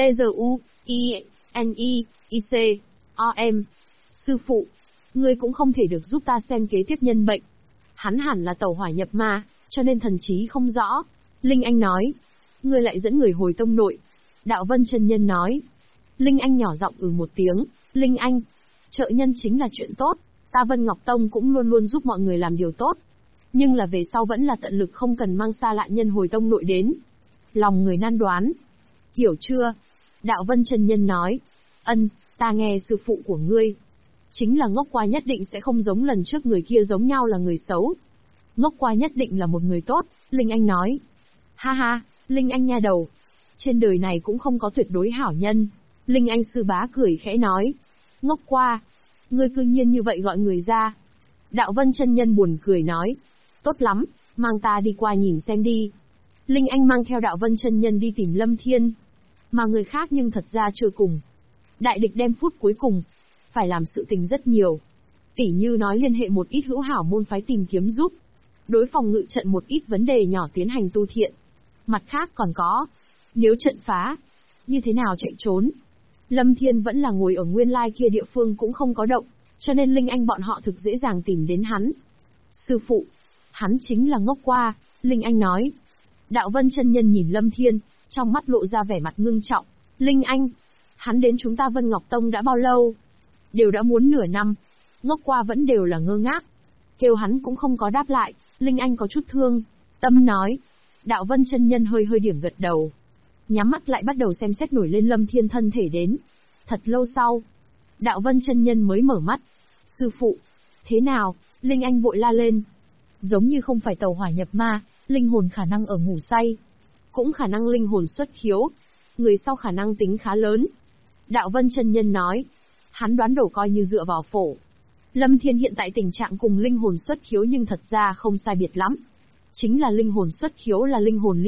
T-Z-U-I-N-I-I-C-O-M. Sư phụ, ngươi cũng không thể được giúp ta xem kế tiếp nhân bệnh. Hắn hẳn là tẩu hỏa nhập ma, cho nên thần trí không rõ. Linh Anh nói. Ngươi lại dẫn người hồi tông nội. Đạo Vân chân nhân nói. Linh Anh nhỏ giọng một tiếng. Linh Anh, trợ nhân chính là chuyện tốt. Ta Vân Ngọc Tông cũng luôn luôn giúp mọi người làm điều tốt. Nhưng là về sau vẫn là tận lực không cần mang xa lạ nhân hồi tông nội đến. Lòng người nan đoán. Hiểu chưa? Đạo Vân chân nhân nói. Ân, ta nghe sư phụ của ngươi. Chính là Ngốc Qua nhất định sẽ không giống lần trước người kia giống nhau là người xấu. Ngốc Qua nhất định là một người tốt, Linh Anh nói. Ha ha, Linh Anh nha đầu. Trên đời này cũng không có tuyệt đối hảo nhân. Linh Anh sư bá cười khẽ nói. Ngốc Qua, ngươi cư nhiên như vậy gọi người ra. Đạo Vân chân nhân buồn cười nói. Tốt lắm, mang ta đi qua nhìn xem đi. Linh Anh mang theo Đạo Vân chân nhân đi tìm Lâm Thiên. Mà người khác nhưng thật ra chưa cùng. Đại địch đem phút cuối cùng, phải làm sự tình rất nhiều. Tỉ như nói liên hệ một ít hữu hảo môn phái tìm kiếm giúp. Đối phòng ngự trận một ít vấn đề nhỏ tiến hành tu thiện. Mặt khác còn có, nếu trận phá, như thế nào chạy trốn. Lâm Thiên vẫn là ngồi ở nguyên lai kia địa phương cũng không có động, cho nên Linh Anh bọn họ thực dễ dàng tìm đến hắn. Sư phụ, hắn chính là Ngốc Qua, Linh Anh nói. Đạo Vân chân nhân nhìn Lâm Thiên, trong mắt lộ ra vẻ mặt ngưng trọng. Linh Anh, hắn đến chúng ta Vân Ngọc Tông đã bao lâu? Đều đã muốn nửa năm. Ngốc Qua vẫn đều là ngơ ngác. Kêu hắn cũng không có đáp lại, Linh Anh có chút thương. Tâm nói. Đạo Vân chân nhân hơi điểm gật đầu. Nhắm mắt lại bắt đầu xem xét nổi lên Lâm Thiên thân thể đến. Thật lâu sau, Đạo Vân chân nhân mới mở mắt. Sư phụ, thế nào? Linh Anh vội la lên. Giống như không phải tẩu hỏa nhập ma, linh hồn khả năng ở ngủ say. Cũng khả năng linh hồn xuất khiếu. Người sau khả năng tính khá lớn. Đạo Vân chân nhân nói. Hắn đoán đổ coi như dựa vào phổ. Lâm Thiên hiện tại tình trạng cùng linh hồn xuất khiếu nhưng thật ra không sai biệt lắm. Chính là linh hồn xuất khiếu là linh hồn